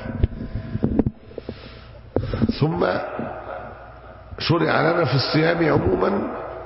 ثم شرع لنا في الصيام عموما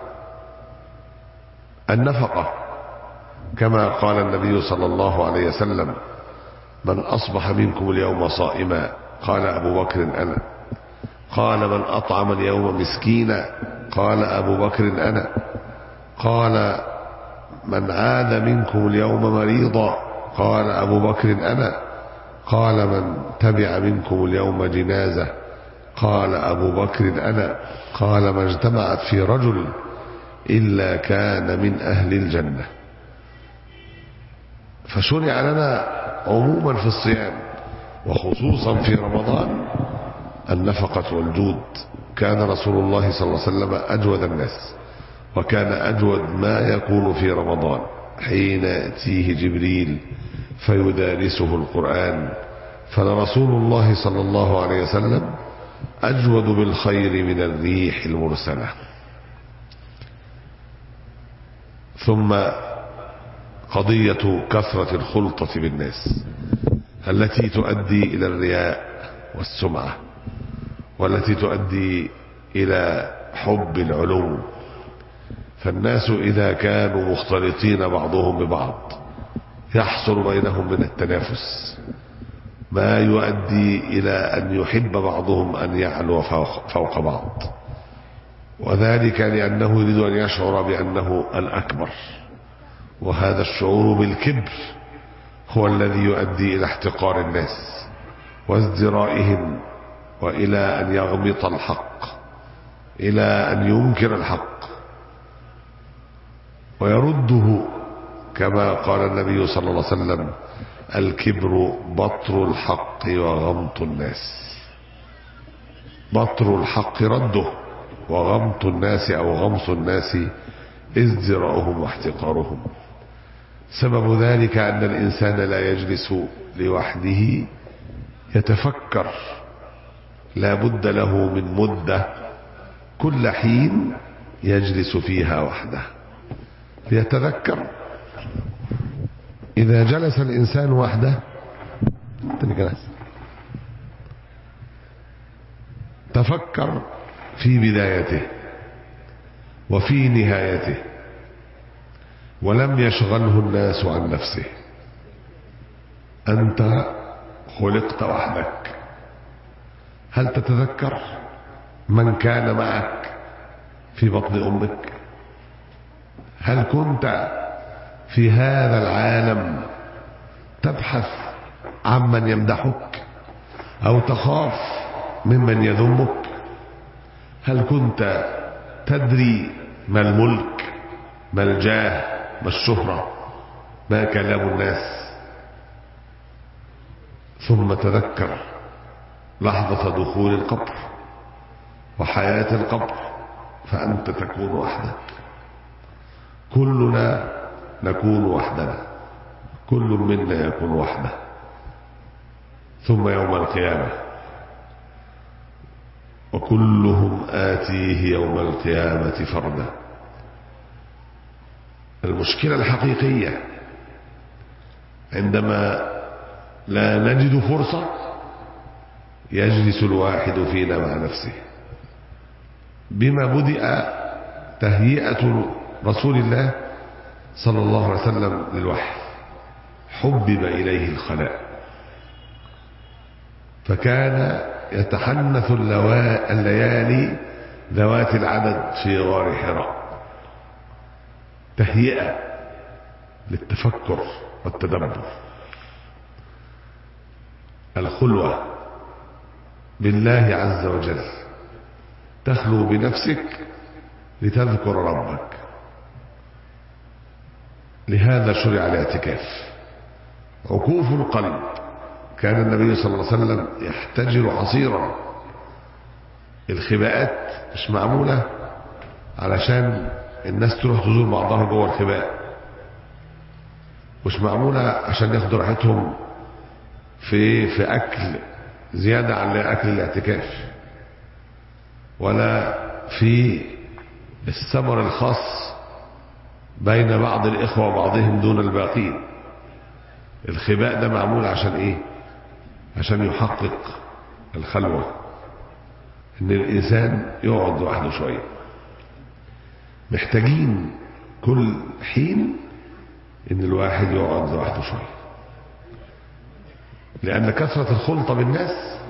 النفقة، كما قال النبي صلى الله عليه وسلم: من أصبح منكم اليوم صائما، قال أبو بكر أنا. قال: من أطعم اليوم مسكينا، قال أبو بكر أنا. قال: من عاد منكم اليوم مريضا، قال أبو بكر أنا. قال: من تبع منكم اليوم جنازة، قال أبو بكر أنا. قال: ما اجتمعت في رجل إلا كان من أهل الجنة. فشرع لنا عموما في الصيام وخصوصا في رمضان النفقة والجود. كان رسول الله صلى الله عليه وسلم أجود الناس، وكان أجود ما يكون في رمضان حين يأتيه جبريل فيدارسه القرآن. فلرسول الله صلى الله عليه وسلم أجود بالخير من الريح المرسلة. ثم قضية كثرة الخلطة بالناس التي تؤدي إلى الرياء والسمعة، والتي تؤدي إلى حب العلو. فالناس إذا كانوا مختلطين بعضهم ببعض يحصل بينهم من التنافس ما يؤدي إلى أن يحب بعضهم أن يعلو فوق بعض، وذلك لأنه يريد أن يشعر بأنه الأكبر. وهذا الشعور بالكبر هو الذي يؤدي إلى احتقار الناس وازدرائهم، وإلى أن يغمط الحق، إلى أن ينكر الحق ويرده، كما قال النبي صلى الله عليه وسلم: الكبر بطر الحق وغمط الناس. بطر الحق رده، وغمط الناس أو غمط الناس ازدراؤهم واحتقارهم. سبب ذلك أن الإنسان لا يجلس لوحده يتفكر، لا بد له من مدة كل حين يجلس فيها وحده ليتذكر. إذا جلس الإنسان وحده تفكر في بدايته وفي نهايته، ولم يشغله الناس عن نفسه. أنت خلقت وحدك. هل تتذكر من كان معك في بطن أمك؟ هل كنت في هذا العالم تبحث عمن يمدحك أو تخاف ممن يذمك؟ هل كنت تدري ما الملك، ما الجاه، ما الشهرة، ما كلام الناس؟ ثم تذكر لحظة دخول القبر وحياة القبر، فأنت تكون وحدك. كلنا نكون وحدنا، كل منا يكون وحده. ثم يوم القيامة وكلهم آتيه يوم القيامة فردا. المشكلة الحقيقية عندما لا نجد فرصة يجلس الواحد فينا مع نفسه. بما بدأ تهيئة رسول الله صلى الله عليه وسلم للوحي، حبب إليه الخلاء، فكان يتحنث الليالي ذوات العدد في غار حراء تهيئة للتفكر والتدبر. الخلوة بالله عز وجل، تخلو بنفسك لتذكر ربك. لهذا شرع الاعتكاف. عكوف القلب، كان النبي صلى الله عليه وسلم يحتجر حصيرا. الخباءات مش معمولة علشان الناس تروح تزور بعضها جوه الخباء، مش معمولة عشان ياخدوا راحتهم في في أكل زيادة عن أكل الاعتكاف، ولا في الثمر الخاص بين بعض الإخوة وبعضهم دون الباقين. الخباء ده معمول عشان إيه؟ عشان يحقق الخلوة، إن الإنسان يقعد لوحده شوية. محتاجين كل حين إن الواحد يقعد لوحده شوية، لأن كثرة الخلطة بالناس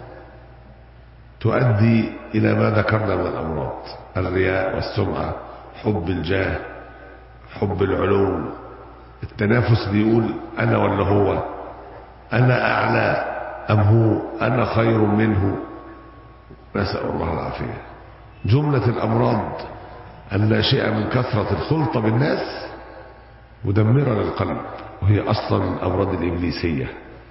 تؤدي إلى ما ذكرنا من الأمراض: الرياء والسمعة، حب الجاه، حب العلو، التنافس، بيقول أنا ولا هو، أنا أعلى أم هو، أنا خير منه. نسأل الله العافية. جملة الأمراض الناشئة من كثرة الخلطة بالناس مدمرة للقلب، وهي أصلا الأمراض الإبليسية.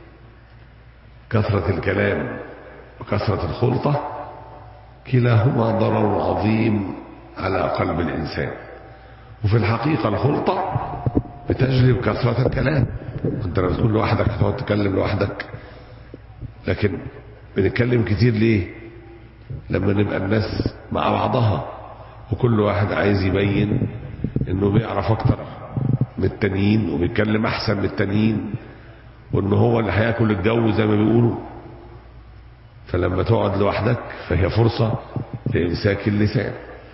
كثرة الكلام وكثرة الخلطة كلاهما ضرر عظيم على قلب الإنسان. وفي الحقيقة الخلطة بتجلب كثرة الكلام. انت لما تكون لوحدك هتقعد تتكلم لوحدك، لكن بنتكلم كتير ليه؟ لما نبقى الناس مع بعضها وكل واحد عايز يبين انه بيعرف اكتر من التانيين وبيتكلم احسن من التانيين، وان هو اللي هياكل الجو زي ما بيقولوا. فلما تقعد لوحدك فهي فرصة لإمساك اللسان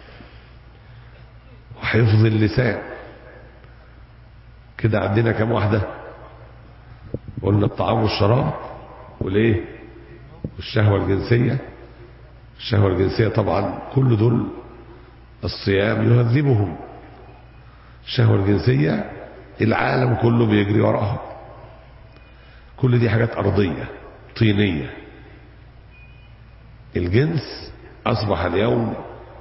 وحفظ اللسان. كده عندنا كم واحدة؟ قلنا الطعام والشراب والايه والشهوة الجنسية. الشهوة الجنسية طبعا كل دول الصيام يهذبهم. الشهوة الجنسية العالم كله بيجري وراها، كل دي حاجات أرضية طينية. الجنس أصبح اليوم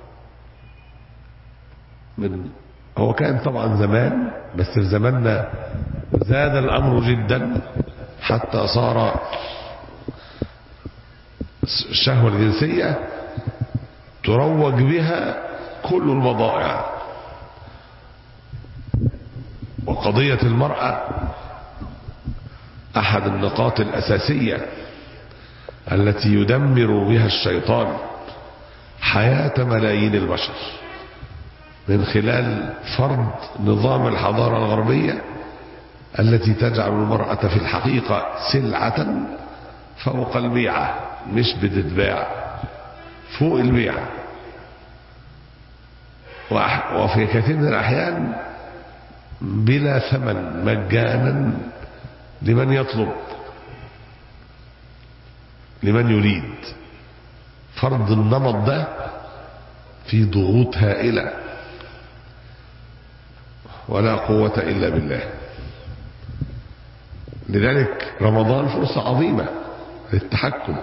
من هو كان طبعا زمان، بس في زماننا زاد الأمر جدا حتى صار الشهوة الجنسية تروج بها كل البضائع. وقضية المرأة أحد النقاط الأساسية التي يدمر بها الشيطان حياة ملايين البشر من خلال فرض نظام الحضارة الغربية التي تجعل المرأة في الحقيقة سلعة فوق البيعة، مش بتتباع، فوق البيعة. وفي كثير من الأحيان بلا ثمن، مجانا لمن يطلب. لمن يريد. فرض النمط ده في ضغوط هائلة ولا قوة إلا بالله. لذلك رمضان فرصة عظيمة للتحكم.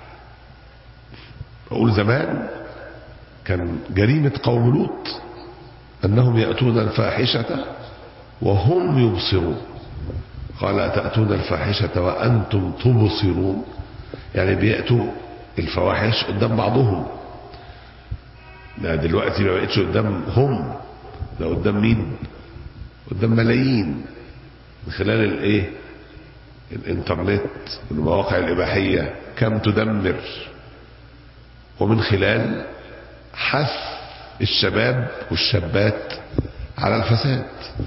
أقول زمان كان جريمة قوم لوط أنهم يأتون الفاحشة وهم يبصرون. قال أتأتون الفاحشة وأنتم تبصرون، يعني بيأتوا الفواحش قدام بعضهم. لا دلوقتي ما بقتش قدام هم، ده قدام مين؟ قدام ملايين من خلال الايه؟ الانترنت والمواقع الإباحية كم تدمر، ومن خلال حث الشباب والشابات على الفساد.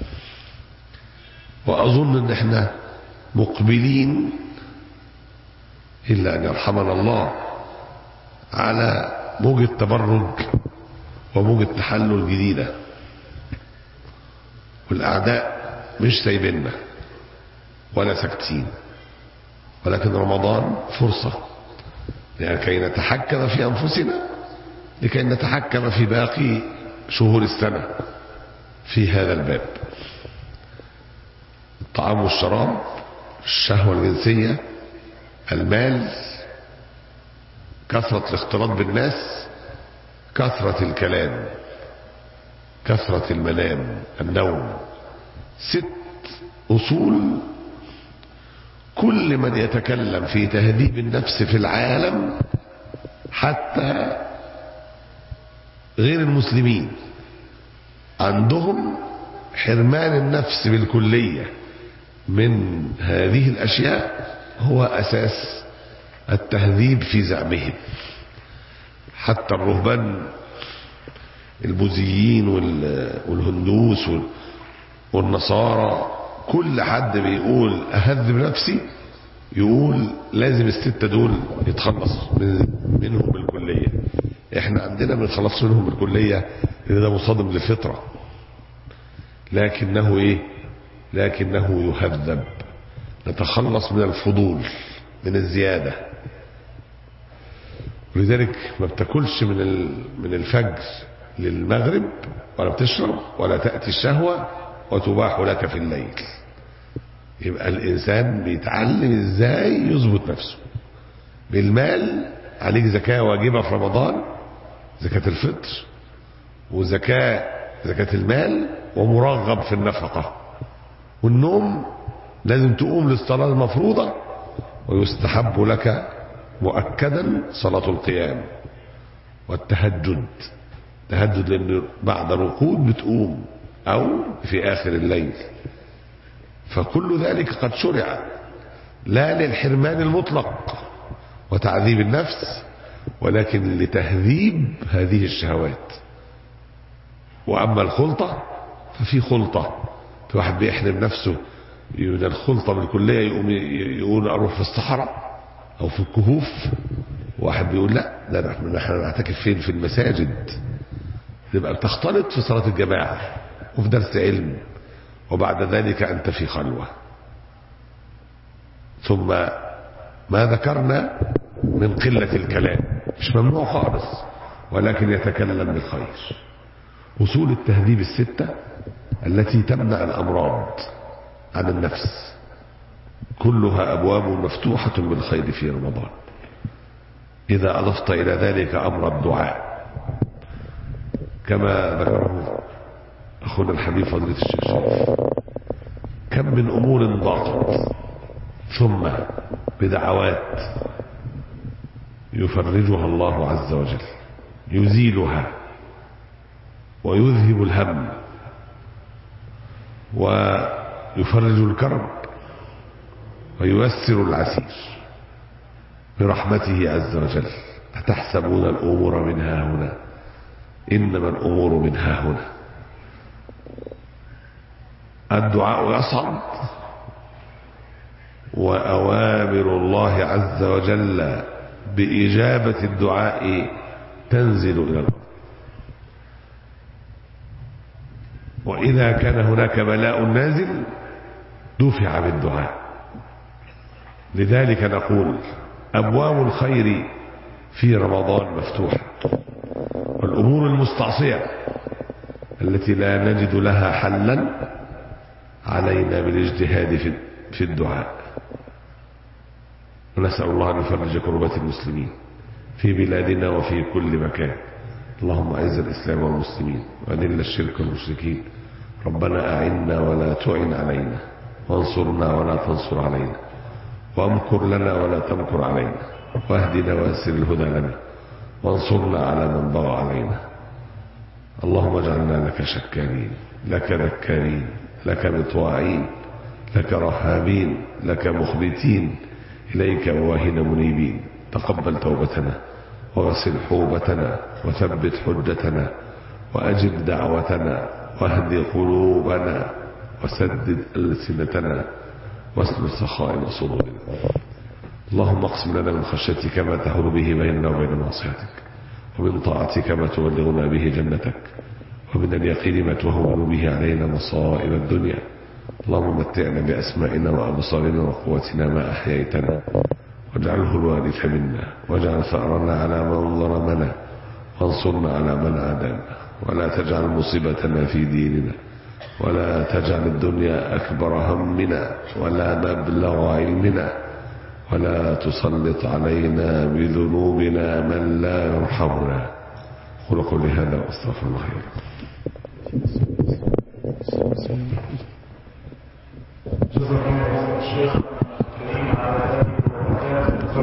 وأظن ان احنا مقبلين إلا أن يرحمنا الله على موجة تبرج وموجة تحلل جديدة، والأعداء مش سايبيننا ولا ساكتين، ولكن رمضان فرصة لكي نتحكم في أنفسنا، لكي نتحكم في باقي شهور السنة في هذا الباب. الطعام والشراب، الشهوة الجنسية، المال، كثرة الاختلاط بالناس، كثرة الكلام، كثرة المنام، النوم. ست أصول كل من يتكلم في تهذيب النفس في العالم حتى غير المسلمين عندهم حرمان النفس بالكلية من هذه الأشياء هو أساس التهذيب في زعمهم. حتى الرهبان البوذيين والهندوس والنصارى كل حد بيقول أهذب نفسي يقول لازم الستة دول يتخلص منهم بالكلية. احنا عندنا بنتخلص منهم بالكلية لأن ده مصادم للفطرة، لكنه ايه؟ لكنه يهذب. نتخلص من الفضول، من الزيادة. ولذلك ما بتاكلش من من الفجر للمغرب ولا بتشرب ولا تأتي الشهوة وتباح لك في الليل. يبقى الإنسان بيتعلم ازاي يظبط نفسه. بالمال عليك زكاة واجبة في رمضان، زكاة الفطر وزكاة زكاة المال، ومرغب في النفقة. والنوم لازم تقوم للصلاة المفروضة، ويستحب لك مؤكدا صلاة القيام والتهجد. تهجد لأن بعد ركود بتقوم أو في آخر الليل. فكل ذلك قد شرع لا للحرمان المطلق وتعذيب النفس، ولكن لتهذيب هذه الشهوات. وأما الخلطة ففي خلطة، في واحد بيحرم نفسه من الخلطة بالكلية يقوم يقول أروح في الصحراء أو في الكهوف. واحد بيقول لا، ده نحن نعتكف فين؟ في المساجد. تبقى بتختلط في صلاة الجماعة وفي درس علم، وبعد ذلك أنت في خلوة. ثم ما ذكرنا من قلة الكلام، مش ممنوع خالص، ولكن يتكلم بالخير. أصول التهذيب الستة التي تمنع الأمراض عن النفس كلها أبواب مفتوحة بالخير في رمضان، إذا أضفت إلى ذلك أمر الدعاء كما ذكره أخونا الحبيب فضيلة الشيخ شريف. كم من أمور ضاقت ثم بدعوات يفرجها الله عز وجل، يزيلها ويذهب الهم ويفرج الكرب وييسر العسير برحمته عز وجل. أتحسبون الأمور من ها هنا، إنما الأمور من ها هنا. الدعاء يصعد وأوامر الله عز وجل بإجابة الدعاء تنزل إلى الأرض. وإذا كان هناك بلاء نازل دفع بالدعاء. لذلك نقول أبواب الخير في رمضان مفتوحة، والأمور المستعصية التي لا نجد لها حلا علينا بالاجتهاد في الدعاء. ونسأل الله أن يفرج كربة المسلمين في بلادنا وفي كل مكان. اللهم أعز الإسلام والمسلمين وأذل الشرك والمشركين. ربنا أعنا ولا تعن علينا، وانصرنا ولا تنصر علينا، وامكر لنا ولا تمكر علينا، واهدنا ويسر الهدى لنا، وانصرنا على من بغى علينا. اللهم اجعلنا لك شكارين، لك ذكارين، لك مطواعين، لك رهابين، لك مخبتين، إليك واهن منيبين. تقبل توبتنا وغسل حوبتنا وثبت حجتنا وأجب دعوتنا واهد قلوبنا وسدد ألسنتنا واسلل سخائم صدورنا. اللهم اقسم لنا من خشيتك ما تحول به بيننا وبين معصيتك، ومن طاعتك ما تبلغنا به جنتك، ومن اليقين ما تهون به علينا مصائب الدنيا. اللهم متعنا بأسمائنا وأبصارنا وقوتنا ما أحييتنا، واجعله الوارث منا، واجعل ثأرنا على من ظلمنا، وانصرنا على من عادانا، ولا تجعل مصيبتنا في ديننا، ولا تجعل الدنيا أكبر همنا ولا مبلغ علمنا، ولا تسلط علينا بذنوبنا من لا يرحمنا. قل قولي هذا واستغفر الله لي. جزاكم الله الشيخ.